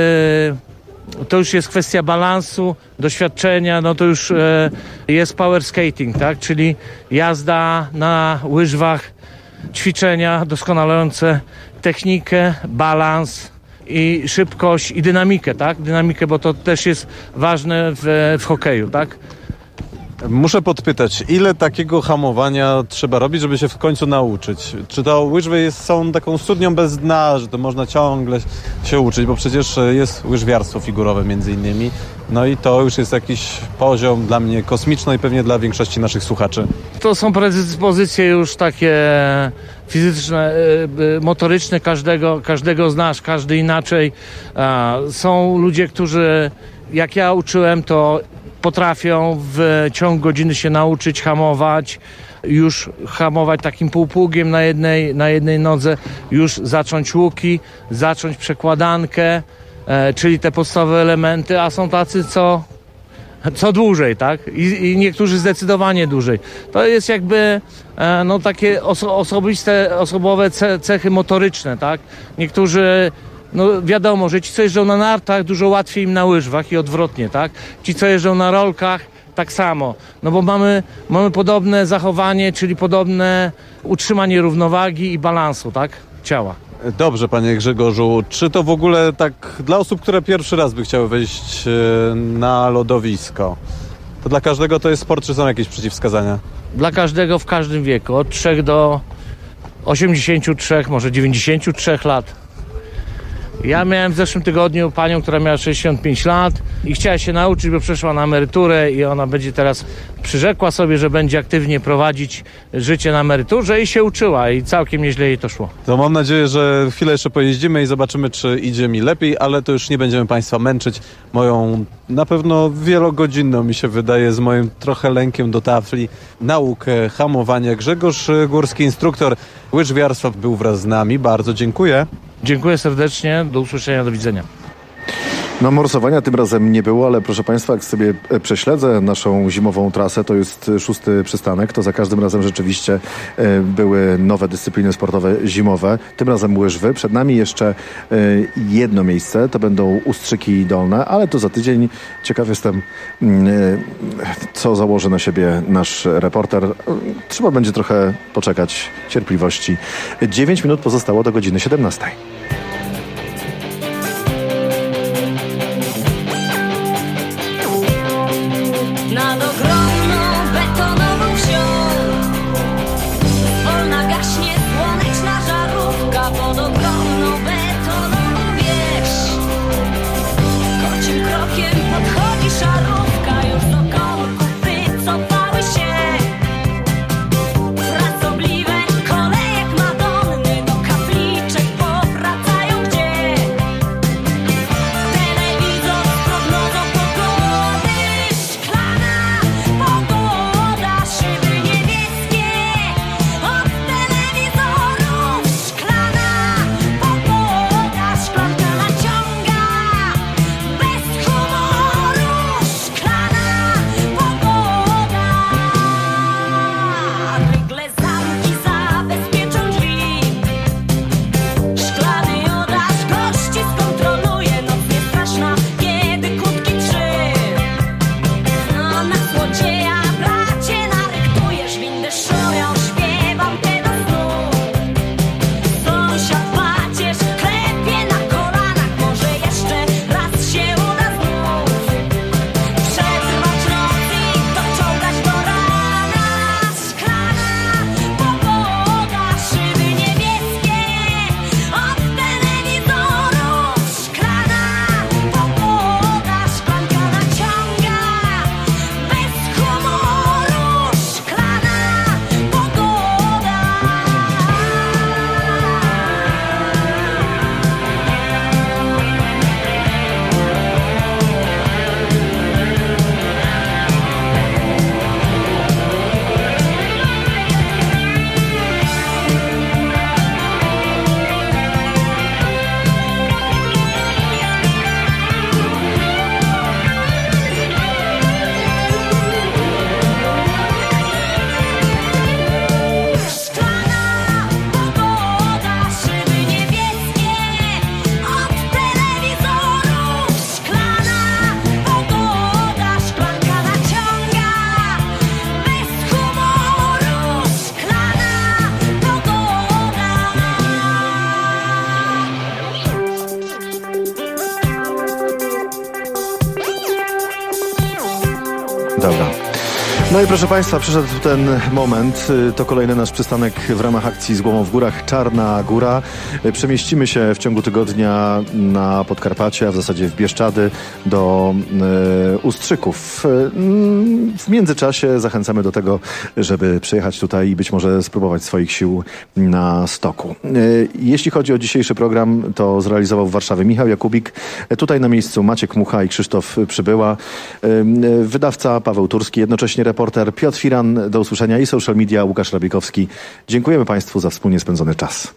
jest kwestia balansu, doświadczenia, no to już jest power skating, tak? Czyli jazda na łyżwach, ćwiczenia doskonalające technikę, balans i szybkość i dynamikę, tak? Dynamikę, bo to też jest ważne w hokeju, tak? Muszę podpytać, ile takiego hamowania trzeba robić, żeby się w końcu nauczyć? Czy to łyżwy są taką studnią bez dna, że to można ciągle się uczyć, bo przecież jest łyżwiarstwo figurowe między innymi, no i to już jest jakiś poziom dla mnie kosmiczny i pewnie dla większości naszych słuchaczy. To są predyspozycje już takie fizyczne, motoryczne, każdego znasz, każdy inaczej. Są ludzie, którzy, jak ja uczyłem, to potrafią w ciągu godziny się nauczyć hamować, już hamować takim półpługiem na jednej nodze, już zacząć łuki, zacząć przekładankę, czyli te podstawowe elementy, a są tacy, co dłużej, tak? I niektórzy zdecydowanie dłużej. To jest jakby no takie osobowe cechy motoryczne, tak? Niektórzy, no wiadomo, że ci, co jeżdżą na nartach, dużo łatwiej im na łyżwach i odwrotnie, tak? Ci, co jeżdżą na rolkach, tak samo. No bo mamy podobne zachowanie, czyli podobne utrzymanie równowagi i balansu, tak? Ciała. Dobrze, panie Grzegorzu. Czy to w ogóle tak dla osób, które pierwszy raz by chciały wejść na lodowisko, to dla każdego to jest sport, czy są jakieś przeciwwskazania? Dla każdego w każdym wieku, od 3 do 83, może 93 lat. Ja miałem w zeszłym tygodniu panią, która miała 65 lat i chciała się nauczyć, bo przeszła na emeryturę i ona będzie teraz, przyrzekła sobie, że będzie aktywnie prowadzić życie na emeryturze i się uczyła i całkiem nieźle jej to szło. To mam nadzieję, że chwilę jeszcze pojeździmy i zobaczymy, czy idzie mi lepiej, ale to już nie będziemy Państwa męczyć moją na pewno wielogodzinną, mi się wydaje, z moim trochę lękiem do tafli, naukę hamowania. Grzegorz Górski, instruktor łyżwiarstwa, był wraz z nami. Bardzo dziękuję. Dziękuję serdecznie, do usłyszenia, do widzenia. No morsowania tym razem nie było, ale proszę Państwa, jak sobie prześledzę naszą zimową trasę, to jest 6. przystanek, to za każdym razem rzeczywiście były nowe dyscypliny sportowe zimowe. Tym razem łyżwy. Przed nami jeszcze jedno miejsce, to będą Ustrzyki Dolne, ale to za tydzień. Ciekaw jestem, co założy na siebie nasz reporter. Trzeba będzie trochę poczekać, cierpliwości. 9 minut pozostało do godziny 17. Nad ogromną betonową wsią wolna gaśnie słoneczna żarówka pod ogromną betonową wieś. Kocim krokiem podchodzi szarówka, już do korków wycofały się pracobliwe kolejek Madonny, do kapliczek powracają gdzie telewizor z prognozą pogody. Szklana pogoda, szyby niebieskie od telewizorów. Szklana pogoda, szklanka naciąga bez humoru. Szklana pogoda, rygle zamki zabezpieczą drzwi. Szklany jodasz gości skontroluje, noc nie straszna, kiedy kłódki trzy. No na złodzieja, bracie, naryktujesz, windy szumią, śpiewam te do snu. Sąsiad pacierz klepie na kolanach, może jeszcze raz się uda znów przetrwać noc i doczołgać do rana. Szklana pogoda, szyby niebieskie od telewizorów. Szklana pogoda, szklanka naciąga bez humoru. Szklana pogoda. Szklana pogoda, szyby niebieskie od telewizorów. Szklana pogoda, szklanka naciąga bez humoru. Szklana pogoda. Dobra. No i proszę Państwa, przyszedł ten moment. To kolejny nasz przystanek w ramach akcji Z Głową w Górach Czarna Góra. Przemieścimy się w ciągu tygodnia na Podkarpacie, a w zasadzie w Bieszczady do Ustrzyków. W międzyczasie zachęcamy do tego, żeby przyjechać tutaj i być może spróbować swoich sił na stoku. Jeśli chodzi o dzisiejszy program, to zrealizował w Warszawie Michał Jakubik. Tutaj na miejscu Maciek Mucha i Krzysztof Przybyła. Wydawca Paweł Turski, jednocześnie reporter Piotr Firan. Do usłyszenia i social media Łukasz Rabikowski. Dziękujemy Państwu za wspólnie spędzony czas.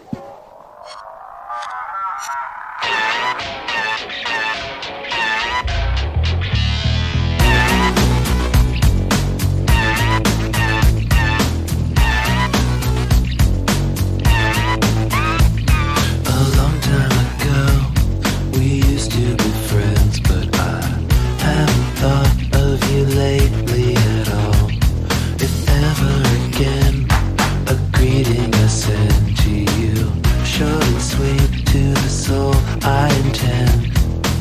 A long time ago, we used to be friends, but I haven't thought of you lately at all. If ever again, a greeting I send to you, short and sweet to the soul I intend.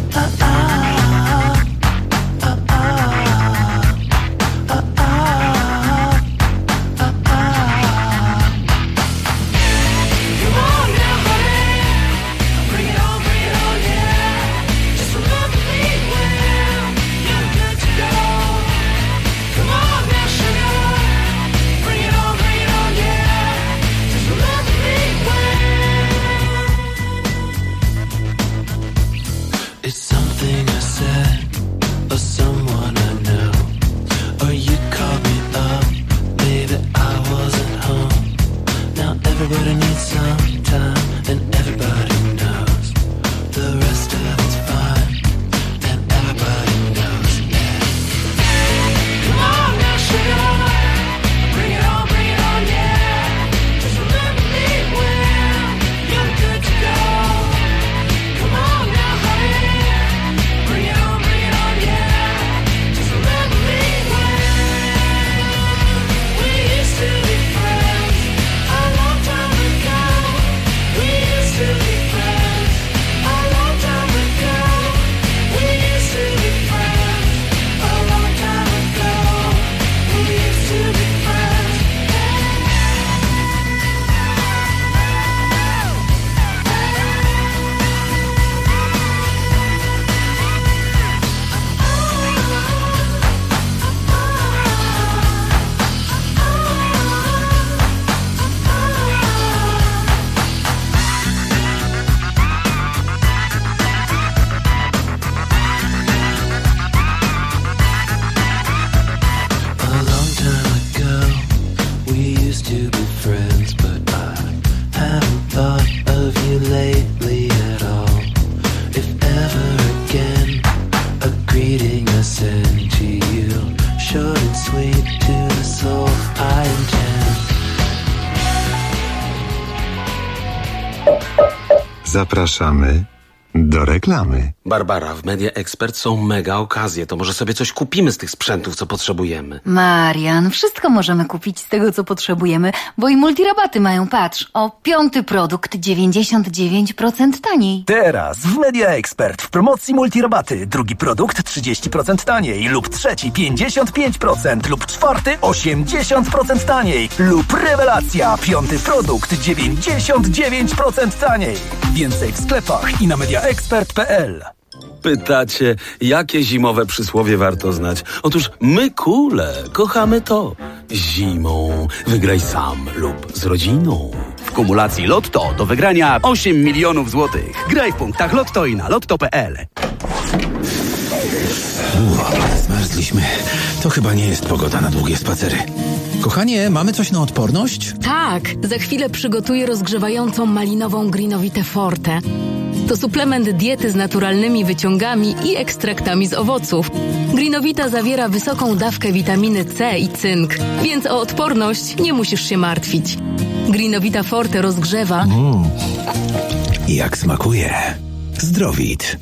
Come on now, honey, bring it on, yeah. Just remember me when you're good to go. Come on now, sugar, bring it on, yeah. Just remember me when it's something I said or someone I know, or you called me up, maybe I wasn't home. Now everybody needs some time, and everybody knows the rest of it's fine. Zapraszamy do reklamy. Barbara, w Media Expert są mega okazje. To może sobie coś kupimy z tych sprzętów, co potrzebujemy. Marian, wszystko możemy kupić z tego, co potrzebujemy, bo i multirabaty mają, patrz, o 5. produkt 99% taniej. Teraz w Media Expert w promocji multirabaty. 2. produkt 30% taniej lub 3. 55% lub 4. 80% taniej lub rewelacja 5. produkt 99% taniej. Więcej w sklepach i na mediaexpert.pl. Pytacie, jakie zimowe przysłowie warto znać? Otóż my kule kochamy to. Zimą wygraj sam lub z rodziną. W kumulacji Lotto do wygrania 8 milionów złotych. Graj w punktach Lotto i na lotto.pl. Zmarzliśmy. To chyba nie jest pogoda na długie spacery. Kochanie, mamy coś na odporność? Tak, za chwilę przygotuję rozgrzewającą malinową Greenovitę Forte. To suplement diety z naturalnymi wyciągami i ekstraktami z owoców. Greenovita zawiera wysoką dawkę witaminy C i cynk, więc o odporność nie musisz się martwić. Greenovita Forte rozgrzewa. Jak smakuje. Zdrowit.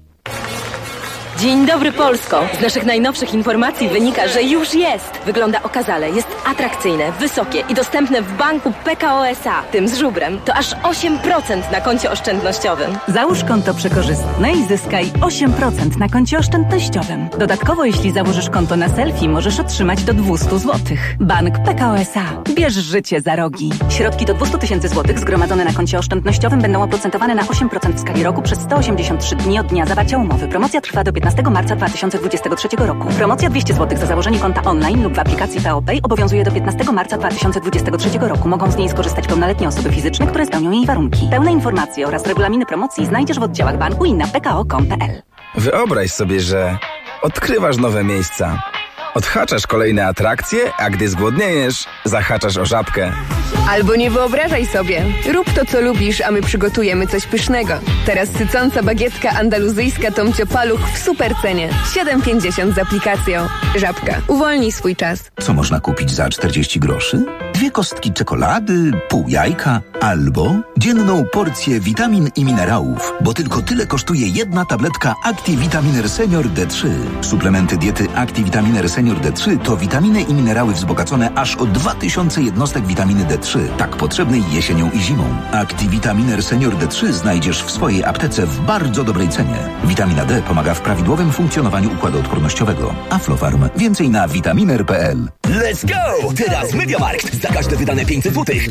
Dzień dobry Polsko! Z naszych najnowszych informacji wynika, że już jest. Wygląda okazale, jest atrakcyjne, wysokie i dostępne w banku PKO SA. Tym z żubrem to aż 8% na koncie oszczędnościowym. Załóż konto przekorzystne i zyskaj 8% na koncie oszczędnościowym. Dodatkowo, jeśli założysz konto na selfie, możesz otrzymać do 200 zł. Bank PKO SA. Bierz życie za rogi. Środki do 200 000 złotych zgromadzone na koncie oszczędnościowym będą oprocentowane na 8% w skali roku przez 183 dni od dnia zawarcia umowy. Promocja trwa do 15 marca 2023 roku. Promocja 200 zł za założenie konta online lub w aplikacji PO Pay obowiązuje do 15 marca 2023 roku. Mogą z niej skorzystać pełnoletnie osoby fizyczne, które spełnią jej warunki. Pełne informacje oraz regulaminy promocji znajdziesz w oddziałach banku i na pko.com.pl. Wyobraź sobie, że odkrywasz nowe miejsca. Odhaczasz kolejne atrakcje, a gdy zgłodniejesz, zahaczasz o Żabkę. Albo nie wyobrażaj sobie. Rób to, co lubisz, a my przygotujemy coś pysznego. Teraz sycąca bagietka andaluzyjska Tomcio Paluch w super cenie. 7,50 z aplikacją. Żabka. Uwolnij swój czas. Co można kupić za 40 groszy? 2 kostki czekolady, pół jajka albo dzienną porcję witamin i minerałów, bo tylko tyle kosztuje jedna tabletka ActiVitaminer Senior D3. Suplementy diety ActiVitaminer Senior D3 to witaminy i minerały wzbogacone aż o 2000 jednostek witaminy D3, tak potrzebnej jesienią i zimą. ActiVitaminer Senior D3 znajdziesz w swojej aptece w bardzo dobrej cenie. Witamina D pomaga w prawidłowym funkcjonowaniu układu odpornościowego. Aflofarm. Więcej na vitaminer.pl. Let's go! Teraz MediaMarkt. Za każde wydane 500 zł